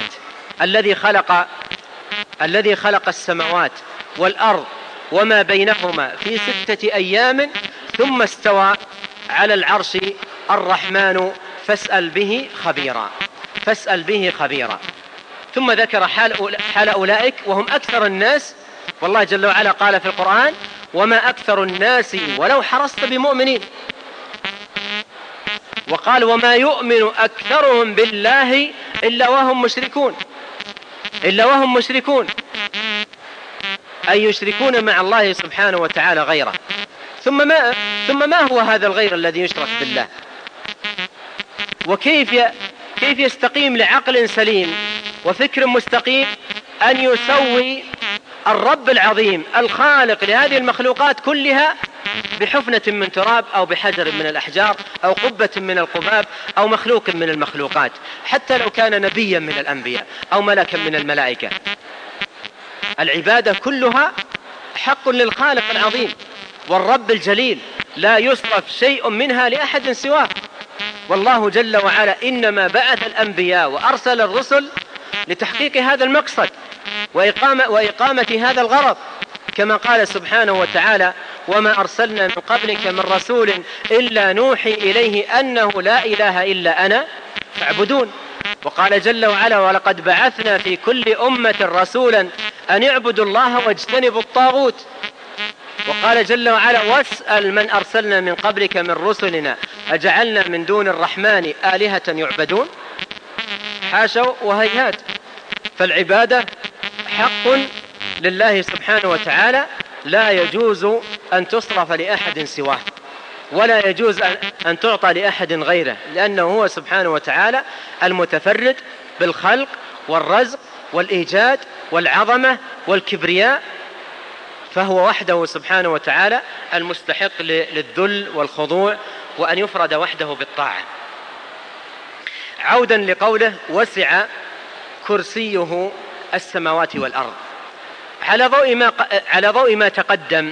الذي خلق السماوات والأرض وما بينهما في 6 أيام ثم استوى على العرش الرحمن فاسأل به خبيرا، فاسأل به خبيرا. ثم ذكر حال أولئك وهم أكثر الناس، والله جل وعلا قال في القرآن وما أكثر الناس ولو حرصت بمؤمنين، وقال وما يؤمن أكثرهم بالله إلا وهم مشركون، إلا وهم مشركون، أي يشركون مع الله سبحانه وتعالى غيره. ثم ما هو هذا الغير الذي يشرك بالله؟ وكيف يستقيم لعقل سليم وفكر مستقيم أن يسوي الرب العظيم الخالق لهذه المخلوقات كلها بحفنة من تراب أو بحجر من الأحجار أو قبة من القباب أو مخلوق من المخلوقات، حتى لو كان نبيا من الأنبياء أو ملكا من الملائكة؟ العبادة كلها حق للخالق العظيم والرب الجليل، لا يصرف شيء منها لأحد سواه. والله جل وعلا إنما بعث الأنبياء وأرسل الرسل لتحقيق هذا المقصد وإقامة هذا الغرض، كما قال سبحانه وتعالى وما أرسلنا من قبلك من رسول إلا نوحي إليه أنه لا إله إلا أنا فاعبدون. وقال جل وعلا ولقد بعثنا في كل أمة رسولا أن اعبدوا الله واجتنبوا الطاغوت. وقال جل وعلا واسأل من أرسلنا من قبلك من رسلنا أجعلنا من دون الرحمن آلهة يعبدون. حاشا وهيهات. فالعبادة حق لله سبحانه وتعالى لا يجوز أن تصرف لأحد سواه ولا يجوز أن تعطى لأحد غيره، لأنه هو سبحانه وتعالى المتفرد بالخلق والرزق والإيجاد والعظمة والكبرياء، فهو وحده سبحانه وتعالى المستحق للذل والخضوع، وأن يفرد وحده بالطاعة. عودا لقوله وسع كرسيه السماوات والأرض، على ضوء ما تقدم،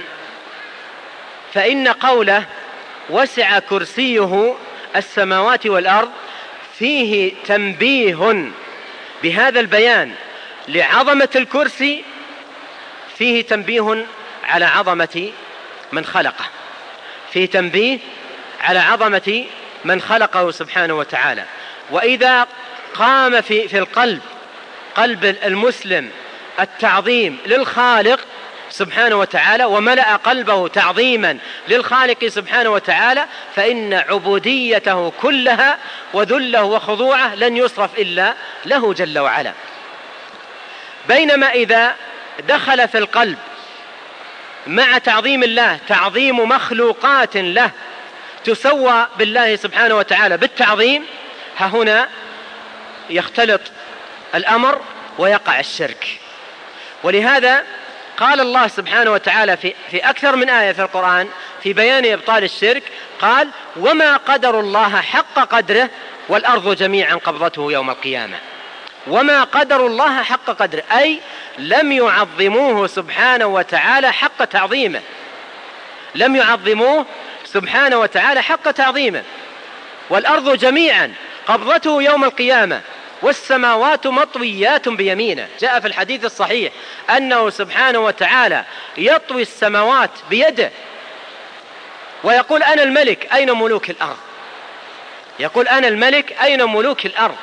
فإن قوله وسع كرسيه السماوات والأرض فيه تنبيه بهذا البيان لعظمة الكرسي، فيه تنبيه على عظمة من خلقه، فيه تنبيه على عظمة من خلقه سبحانه وتعالى. وإذا قام في القلب، قلب المسلم، التعظيم للخالق سبحانه وتعالى، وملأ قلبه تعظيما للخالق سبحانه وتعالى، فإن عبوديته كلها وذله وخضوعه لن يصرف إلا له جل وعلا. بينما إذا دخل في القلب مع تعظيم الله تعظيم مخلوقات له تسوى بالله سبحانه وتعالى بالتعظيم، هنا يختلط الأمر ويقع الشرك. ولهذا قال الله سبحانه وتعالى في أكثر من آية في القرآن في بيان إبطال الشرك، قال وما قدر الله حق قدره والأرض جميعا قبضته يوم القيامة. وما قدر الله حق قدره، أي لم يعظموه سبحانه وتعالى حق تعظيمه، لم يعظموه سبحانه وتعالى حق تعظيمه. والأرض جميعا قبضته يوم القيامة والسماوات مطويات بيمينه. جاء في الحديث الصحيح أنه سبحانه وتعالى يطوي السماوات بيده ويقول أنا الملك أين ملوك الأرض، يقول أنا الملك أين ملوك الأرض.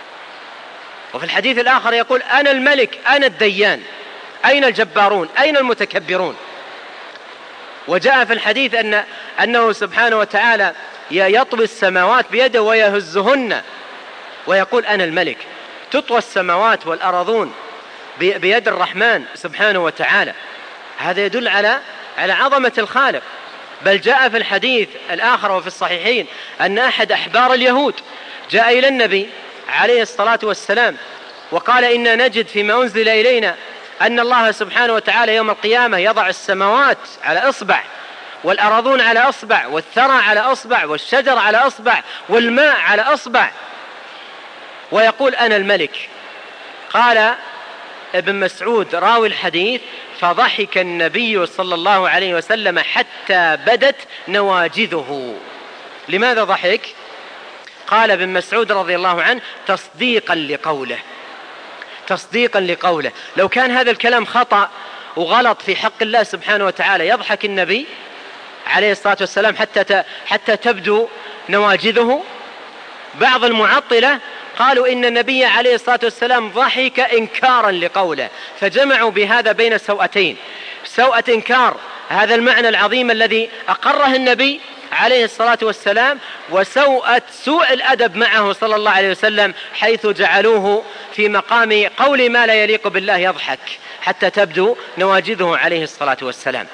وفي الحديث الآخر يقول أنا الملك أنا الديان أين الجبارون أين المتكبرون. وجاء في الحديث أنه سبحانه وتعالى يطوي السماوات بيده ويهزهن ويقول أنا الملك. تطوى السماوات والأرضون بيد الرحمن سبحانه وتعالى. هذا يدل على عظمة الخالق. بل جاء في الحديث الآخر وفي الصحيحين أن أحد أحبار اليهود جاء إلى النبي عليه الصلاة والسلام وقال إنا نجد فيما أنزل إلينا أن الله سبحانه وتعالى يوم القيامة يضع السماوات على إصبع والأرضون على إصبع والثرى على إصبع والشجر على إصبع والماء على إصبع ويقول أنا الملك. قال ابن مسعود راوي الحديث فضحك النبي صلى الله عليه وسلم حتى بدت نواجذه. لماذا ضحك؟ قال ابن مسعود رضي الله عنه تصديقا لقوله، تصديقا لقوله. لو كان هذا الكلام خطأ وغلط في حق الله سبحانه وتعالى يضحك النبي عليه الصلاة والسلام حتى تبدو نواجذه؟ بعض المعطلة قالوا إن النبي عليه الصلاة والسلام ضحك إنكارا لقوله، فجمعوا بهذا بين سوءتين: سوءة إنكار هذا المعنى العظيم الذي أقره النبي عليه الصلاة والسلام، وسوءة سوء الأدب معه صلى الله عليه وسلم حيث جعلوه في مقام قول ما لا يليق بالله يضحك حتى تبدو نواجذه عليه الصلاة والسلام.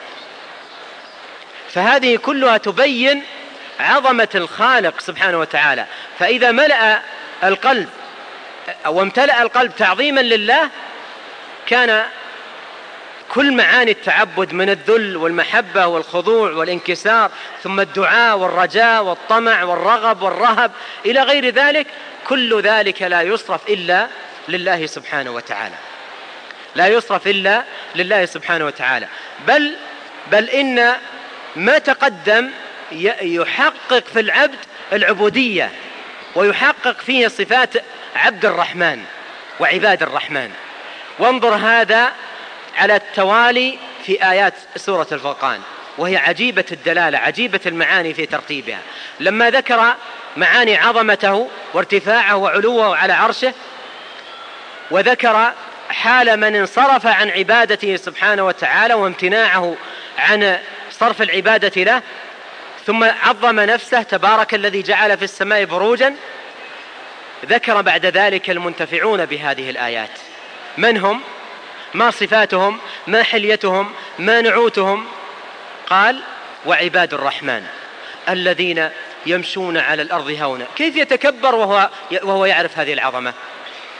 فهذه كلها تبين عظمة الخالق سبحانه وتعالى. فإذا ملأ القلب أو امتلأ القلب تعظيما لله كان كل معاني التعبد من الذل والمحبة والخضوع والانكسار ثم الدعاء والرجاء والطمع والرغب والرهب إلى غير ذلك، كل ذلك لا يصرف إلا لله سبحانه وتعالى، لا يصرف إلا لله سبحانه وتعالى. بل إن ما تقدم يحقق في العبد العبودية ويحقق فيه صفات عبد الرحمن وعباد الرحمن. وانظر هذا على التوالي في آيات سورة الفرقان، وهي عجيبة الدلالة عجيبة المعاني في ترتيبها. لما ذكر معاني عظمته وارتفاعه وعلوه على عرشه، وذكر حال من انصرف عن عبادته سبحانه وتعالى وامتناعه عن صرف العبادة له، ثم عظم نفسه تبارك الذي جعل في السماء بروجا، ذكر بعد ذلك المنتفعون بهذه الآيات. من هم؟ ما صفاتهم؟ ما حليتهم؟ ما نعوتهم؟ قال وعباد الرحمن الذين يمشون على الأرض هونا. كيف يتكبر وهو يعرف هذه العظمة؟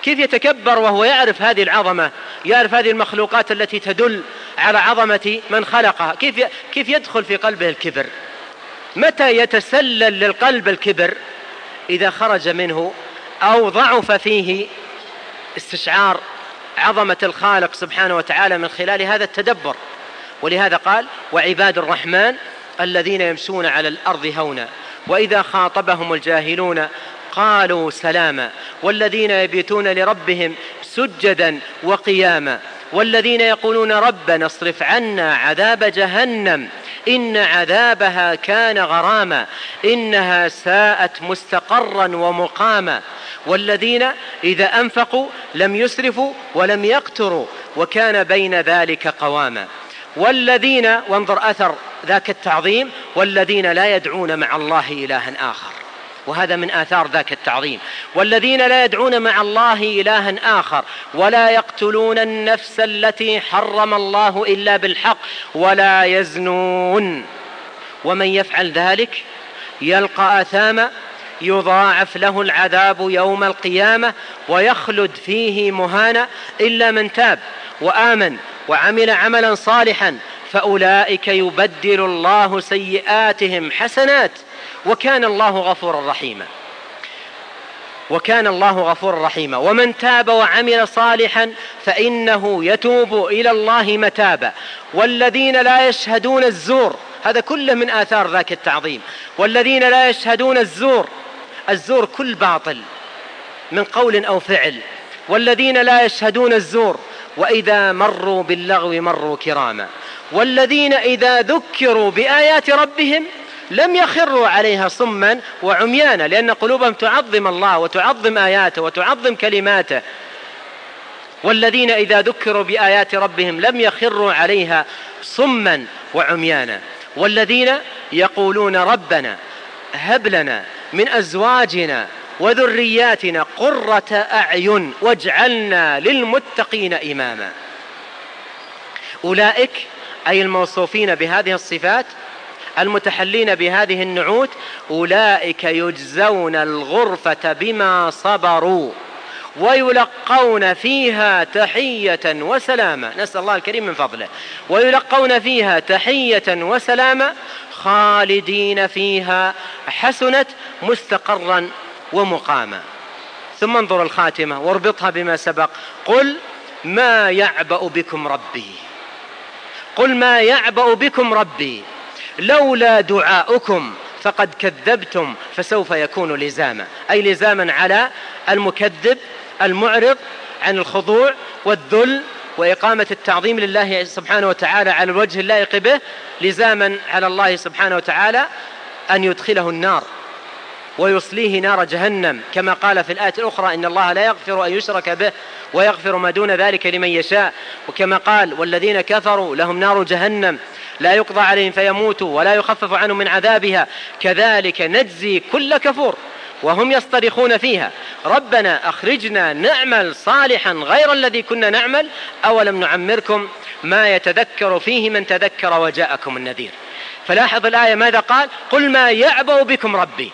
كيف يتكبر وهو يعرف هذه العظمة، يعرف هذه المخلوقات التي تدل على عظمة من خلقها؟ كيف يدخل في قلبه الكبر؟ متى يتسلل للقلب الكبر؟ إذا خرج منه أو ضعف فيه استشعار عظمة الخالق سبحانه وتعالى من خلال هذا التدبر. ولهذا قال: وعباد الرحمن الذين يمشون على الأرض هونا وإذا خاطبهم الجاهلون قالوا سلاما والذين يبيتون لربهم سجدا وقياما والذين يقولون ربنا اصرف عنا عذاب جهنم إن عذابها كان غراما إنها ساءت مستقرا ومقاما والذين إذا أنفقوا لم يسرفوا ولم يقتروا وكان بين ذلك قواما والذين، وانظر أثر ذاك التعظيم، والذين لا يدعون مع الله إلها آخر، وهذا من آثار ذاك التعظيم. والذين لا يدعون مع الله إلها آخر ولا يقتلون النفس التي حرم الله إلا بالحق ولا يزنون ومن يفعل ذلك يلقى آثاما يضاعف له العذاب يوم القيامة ويخلد فيه مهانا إلا من تاب وآمن وعمل عملا صالحا فأولئك يبدل الله سيئاتهم حسنات وكان الله غفورا رحيما. ومن تاب وعمل صالحا فإنه يتوب إلى الله متابا. والذين لا يشهدون الزور، هذا كله من آثار ذاك التعظيم. والذين لا يشهدون الزور كل باطل من قول أو فعل. والذين لا يشهدون الزور وإذا مروا باللغو مروا كراما. والذين إذا ذكروا بآيات ربهم لم يخروا عليها صما وعميانا، لأن قلوبهم تعظم الله وتعظم آياته وتعظم كلماته. والذين إذا ذكروا بآيات ربهم لم يخروا عليها صما وعميانا. والذين يقولون ربنا هب لنا من أزواجنا وذرياتنا قرة أعين واجعلنا للمتقين إماما. أولئك أي الموصوفين بهذه الصفات المتحلين بهذه النعوت أولئك يجزون الغرفة بما صبروا ويلقون فيها تحية وسلاما. نسأل الله الكريم من فضله. ويلقون فيها تحية وسلاما خالدين فيها حسنت مستقرا ومقاما. ثم انظر الخاتمة واربطها بما سبق: قل ما يعبأ بكم ربي، قل ما يعبأ بكم ربي لولا دعاؤكم فقد كذبتم فسوف يكون لزاما، أي لزاما على المكذب المعرض عن الخضوع والذل وإقامة التعظيم لله سبحانه وتعالى على الوجه اللائق به، لزاما على الله سبحانه وتعالى أن يدخله النار ويصليه نار جهنم، كما قال في الآية الأخرى: إن الله لا يغفر أن يشرك به ويغفر ما دون ذلك لمن يشاء. وكما قال: والذين كفروا لهم نار جهنم لا يقضى عليهم فيموتوا ولا يخفف عنهم من عذابها كذلك نجزي كل كفور وهم يصطرخون فيها ربنا أخرجنا نعمل صالحا غير الذي كنا نعمل أولم نعمركم ما يتذكر فيه من تذكر وجاءكم النذير. فلاحظ الآية ماذا قال؟ قل ما يعبأ بكم ربي،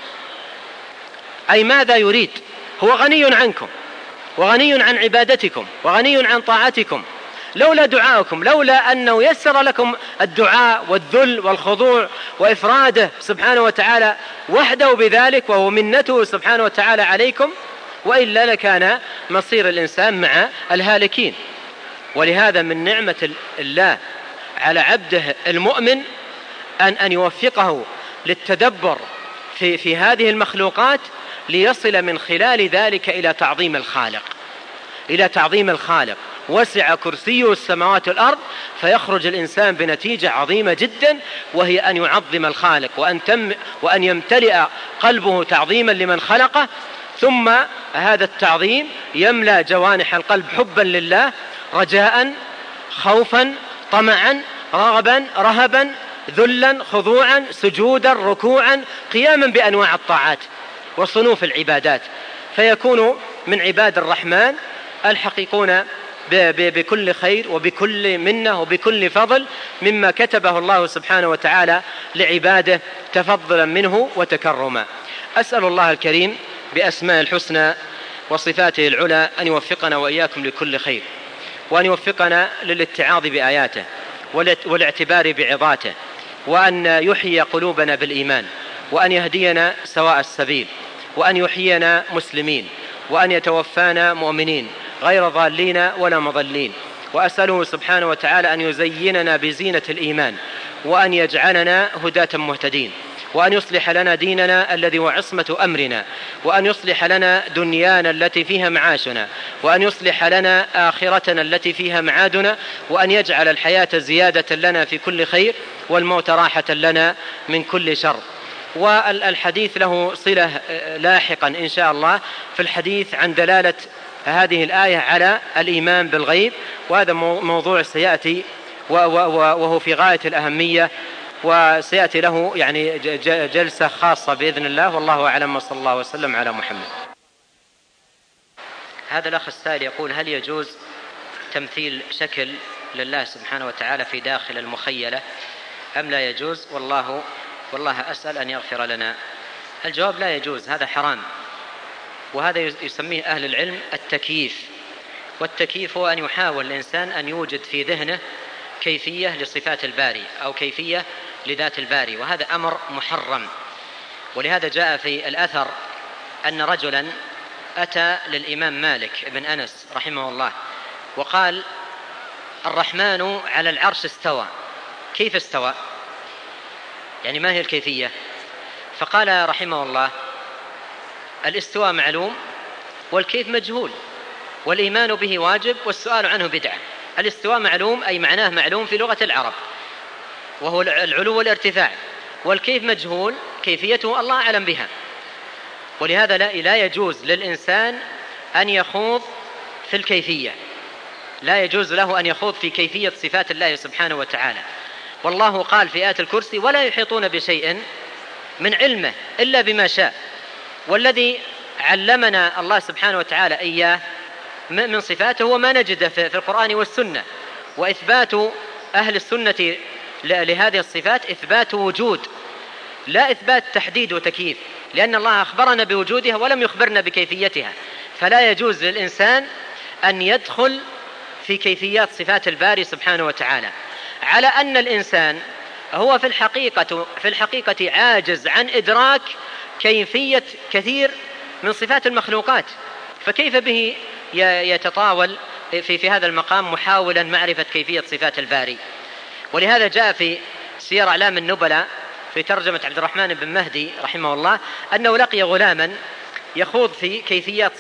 أي ماذا يريد؟ هو غني عنكم وغني عن عبادتكم وغني عن طاعتكم، لولا دعاءكم، لولا أنه يسر لكم الدعاء والذل والخضوع وإفراده سبحانه وتعالى وحده بذلك وهو منته سبحانه وتعالى عليكم، وإلا لكان مصير الإنسان مع الهالكين. ولهذا من نعمة الله على عبده المؤمن أن يوفقه للتدبر في هذه المخلوقات ليصل من خلال ذلك إلى تعظيم الخالق، إلى تعظيم الخالق. وسع كرسيه السماوات والأرض، فيخرج الإنسان بنتيجة عظيمة جدا، وهي أن يعظم الخالق وأن يمتلئ قلبه تعظيما لمن خلقه، ثم هذا التعظيم يملأ جوانح القلب حبا لله، رجاء، خوفا، طمعا، رغبا، رهبا، ذلا، خضوعا، سجودا، ركوعا، قياما بأنواع الطاعات وصنوف العبادات، فيكون من عباد الرحمن الحقيقون بكل خير وبكل منة وبكل فضل مما كتبه الله سبحانه وتعالى لعباده تفضلا منه وتكرما. أسأل الله الكريم بأسماء الحسنى وصفاته العلى أن يوفقنا وإياكم لكل خير، وأن يوفقنا للاتعاظ بآياته والاعتبار بعظاته، وأن يحيي قلوبنا بالإيمان، وأن يهدينا سواء السبيل، وأن يحيينا مسلمين، وأن يتوفانا مؤمنين غير ضالين ولا مضلين. وأسأله سبحانه وتعالى أن يزيننا بزينة الإيمان، وأن يجعلنا هداة مهتدين، وأن يصلح لنا ديننا الذي هو عصمة أمرنا، وأن يصلح لنا دنيانا التي فيها معاشنا، وأن يصلح لنا آخرتنا التي فيها معادنا، وأن يجعل الحياة زيادة لنا في كل خير والموت راحة لنا من كل شر. والحديث له صلة لاحقا إن شاء الله في الحديث عن دلالة هذه الآية على الإيمان بالغيب، وهذا موضوع سيأتي وهو في غاية الأهمية، وسيأتي له يعني جلسة خاصة بإذن الله، والله أعلم، وصلى الله وسلم على محمد. هذا الأخ السائل يقول: هل يجوز تمثيل شكل لله سبحانه وتعالى في داخل المخيلة أم لا يجوز؟ والله أسأل أن يغفر لنا. الجواب: لا يجوز، هذا حرام، وهذا يسميه أهل العلم التكييف. والتكييف هو أن يحاول الإنسان أن يوجد في ذهنه كيفية لصفات الباري أو كيفية لذات الباري، وهذا أمر محرم. ولهذا جاء في الأثر أن رجلا أتى للإمام مالك بن أنس رحمه الله وقال: الرحمن على العرش استوى، كيف استوى؟ يعني ما هي الكيفية؟ فقال رحمه الله: الاستواء معلوم والكيف مجهول، والإيمان به واجب والسؤال عنه بدعة. الاستواء معلوم أي معناه معلوم في لغة العرب، وهو العلو والارتفاع، والكيف مجهول، كيفيته الله أعلم بها. ولهذا لا يجوز للإنسان أن يخوض في الكيفية، لا يجوز له أن يخوض في كيفية صفات الله سبحانه وتعالى. والله قال في آية الكرسي: ولا يحيطون بشيء من علمه إلا بما شاء. والذي علمنا الله سبحانه وتعالى إياه من صفاته وما نجد في القرآن والسنة. وإثبات أهل السنة لهذه الصفات إثبات وجود، لا إثبات تحديد وتكييف، لأن الله أخبرنا بوجودها ولم يخبرنا بكيفيتها. فلا يجوز للإنسان أن يدخل في كيفيات صفات الباري سبحانه وتعالى، على أن الإنسان هو في الحقيقة عاجز عن إدراك كيفية كثير من صفات المخلوقات، فكيف به يتطاول في هذا المقام محاولا معرفة كيفية صفات الباري؟ ولهذا جاء في سير أعلام النبلاء في ترجمة عبد الرحمن بن مهدي رحمه الله أنه لقي غلاما يخوض في كيفيات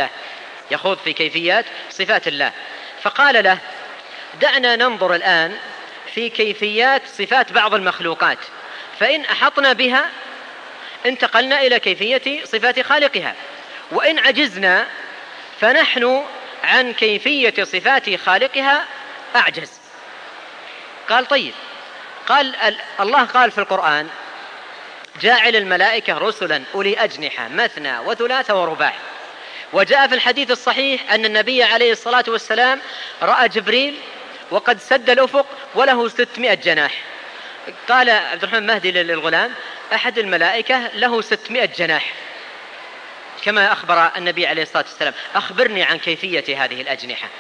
صفات الله، فقال له: دعنا ننظر الآن في كيفيات صفات بعض المخلوقات، فإن أحطنا بها انتقلنا إلى كيفية صفات خالقها، وإن عجزنا فنحن عن كيفية صفات خالقها أعجز. قال: طيب. قال: الله قال في القرآن: جاعل الملائكة رسلا أولي أجنحة مثنى وثلاث ورباع. وجاء في الحديث الصحيح أن النبي عليه الصلاة والسلام رأى جبريل وقد سد الأفق وله 600 جناح. قال عبد الرحمن مهدي للغلام: أحد الملائكة له 600 جناح كما أخبر النبي عليه الصلاة والسلام، أخبرني عن كيفية هذه الأجنحة.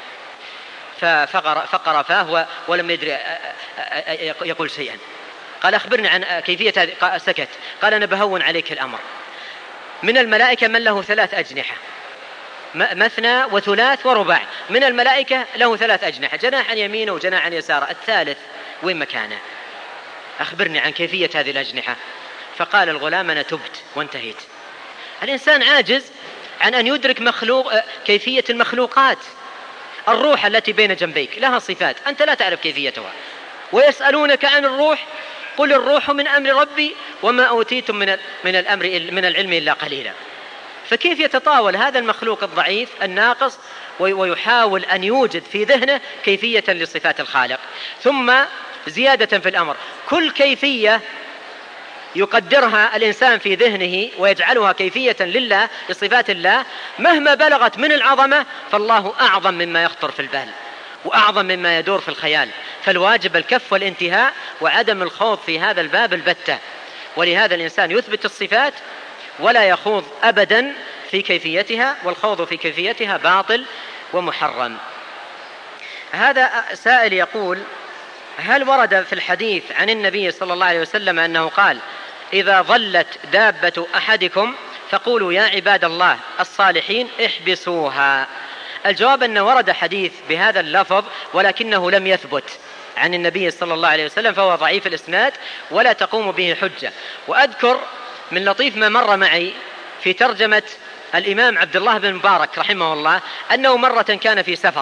فقر فاه ولم يدري يقول شيئا. قال: أخبرني عن كيفية هذه. سكت. قال: أنا بهون عليك الأمر. من الملائكة من له 3 أجنحة، مثنى وثلاث ورباع. من الملائكة له 3 أجنحة، جناح عن يمينه وجناح عن يساره، الثالث وين مكانه؟ أخبرني عن كيفية هذه الأجنحة. فقال الغلام: أنا تبت وانتهيت. الإنسان عاجز عن أن يدرك كيفية المخلوقات. الروح التي بين جنبيك لها صفات أنت لا تعرف كيفيتها، ويسألونك عن الروح قل الروح من أمر ربي وما أوتيتم من العلم إلا قليلا. فكيف يتطاول هذا المخلوق الضعيف الناقص ويحاول أن يوجد في ذهنه كيفية لصفات الخالق؟ ثم زيادة في الأمر، كل كيفية يقدرها الإنسان في ذهنه ويجعلها كيفية لله لصفات الله مهما بلغت من العظمة فالله أعظم مما يخطر في البال وأعظم مما يدور في الخيال. فالواجب الكف والانتهاء وعدم الخوض في هذا الباب البتة. ولهذا الإنسان يثبت الصفات ولا يخوض أبدا في كيفيتها، والخوض في كيفيتها باطل ومحرم. هذا سائل يقول: هل ورد في الحديث عن النبي صلى الله عليه وسلم أنه قال: إذا ظلت دابة أحدكم فقولوا يا عباد الله الصالحين احبسوها؟ الجواب أنه ورد حديث بهذا اللفظ ولكنه لم يثبت عن النبي صلى الله عليه وسلم، فهو ضعيف الإسناد ولا تقوم به حجة. وأذكر من لطيف ما مر معي في ترجمة الإمام عبد الله بن مبارك رحمه الله أنه مرة كان في سفر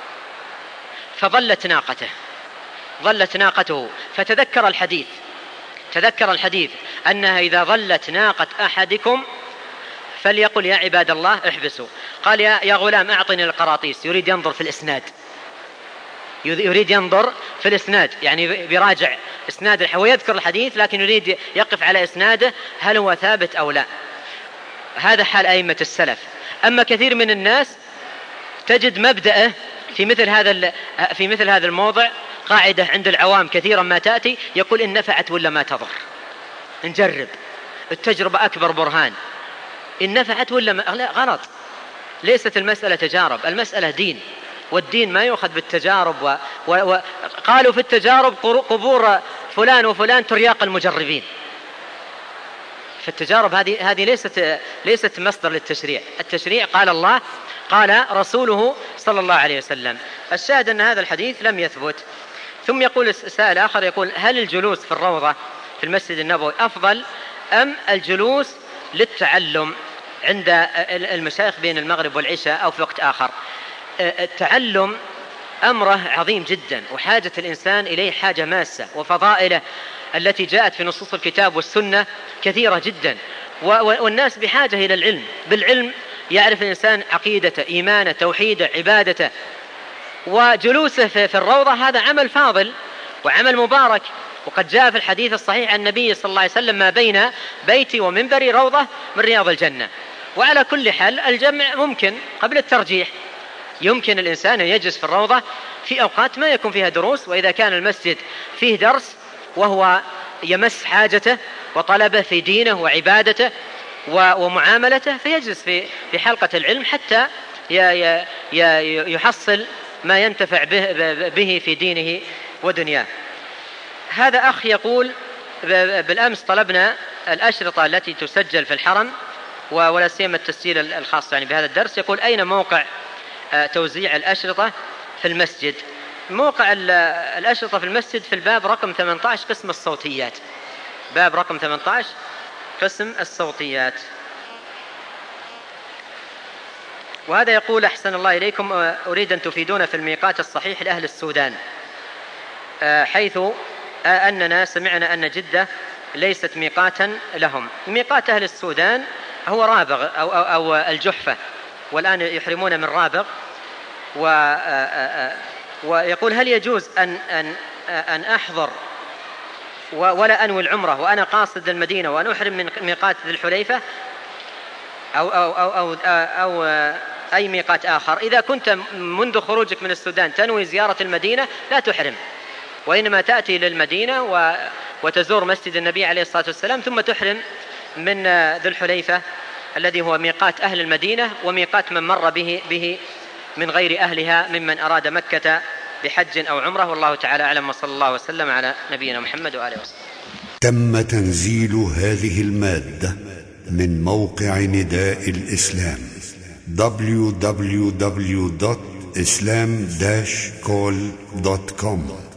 فظلت ناقته فتذكر الحديث أنها إذا ظلت ناقة أحدكم فليقل يا عباد الله احبسوا. قال: يا غلام أعطني القراطيس. يريد ينظر في الإسناد، يعني بيراجع إسناد، هو يذكر الحديث لكن يريد يقف على إسناده هل هو ثابت أو لا. هذا حال أئمة السلف. أما كثير من الناس تجد مبدأه في مثل هذا الموضع قاعدة عند العوام كثيرا ما تأتي، يقول إن نفعت ولا ما تضر، نجرب، التجربة أكبر برهان، إن نفعت ولا ما. لا، غلط. ليست المسألة تجارب، المسألة دين، والدين ما يؤخذ بالتجارب. وقالوا في التجارب قبور فلان وفلان ترياق المجربين. فالتجارب هذه ليست مصدر للتشريع. التشريع قال الله، قال رسوله صلى الله عليه وسلم. الشاهد أن هذا الحديث لم يثبت. ثم يقول سائل آخر يقول: هل الجلوس في الروضة في المسجد النبوي أفضل أم الجلوس للتعلم عند المشايخ بين المغرب والعشاء أو في وقت آخر؟ التعلم أمره عظيم جدا، وحاجة الإنسان إليه حاجة ماسة، وفضائله التي جاءت في نصوص الكتاب والسنة كثيرة جدا، والناس بحاجة إلى العلم. بالعلم يعرف الإنسان عقيدته، إيمانه، توحيده، عبادته. وجلوسه في الروضة هذا عمل فاضل وعمل مبارك، وقد جاء في الحديث الصحيح عن النبي صلى الله عليه وسلم: ما بين بيتي ومنبري روضة من رياض الجنة. وعلى كل حال الجمع ممكن قبل الترجيح. يمكن الإنسان أن يجلس في الروضة في أوقات ما يكون فيها دروس، وإذا كان المسجد فيه درس وهو يمس حاجته وطلبه في دينه وعبادته ومعاملته، فيجلس في حلقة العلم حتى يحصل ما ينتفع به في دينه ودنياه. هذا أخ يقول: بالأمس طلبنا الأشرطة التي تسجل في الحرم، ولا سيما التسجيل الخاص يعني بهذا الدرس. يقول: أين موقع توزيع الأشرطة في المسجد؟ موقع الأشرطة في المسجد في الباب رقم 18 قسم الصوتيات، باب رقم 18 قسم الصوتيات. وهذا يقول: أحسن الله إليكم، أريد أن تفيدونا في الميقات الصحيح لأهل السودان، حيث أننا سمعنا أن جدة ليست ميقاتا لهم. ميقات أهل السودان هو رابغ أو الجحفة، والآن يحرمون من رابغ. ويقول: هل يجوز أن أحضر ولا أنوي العمرة وأنا قاصد المدينة وأن أحرم من ميقات ذي الحليفة أو أي ميقات آخر؟ إذا كنت منذ خروجك من السودان تنوي زيارة المدينة لا تحرم، وإنما تأتي للمدينة وتزور مسجد النبي عليه الصلاة والسلام، ثم تحرم من ذي الحليفة الذي هو ميقات أهل المدينة وميقات من مر به من غير أهلها ممن أراد مكة بحج أو عمرة. والله تعالى أعلم، وصلى الله وسلم على نبينا محمد وآله وسلم. تم تنزيل هذه المادة من موقع نداء الإسلام www.islam-call.com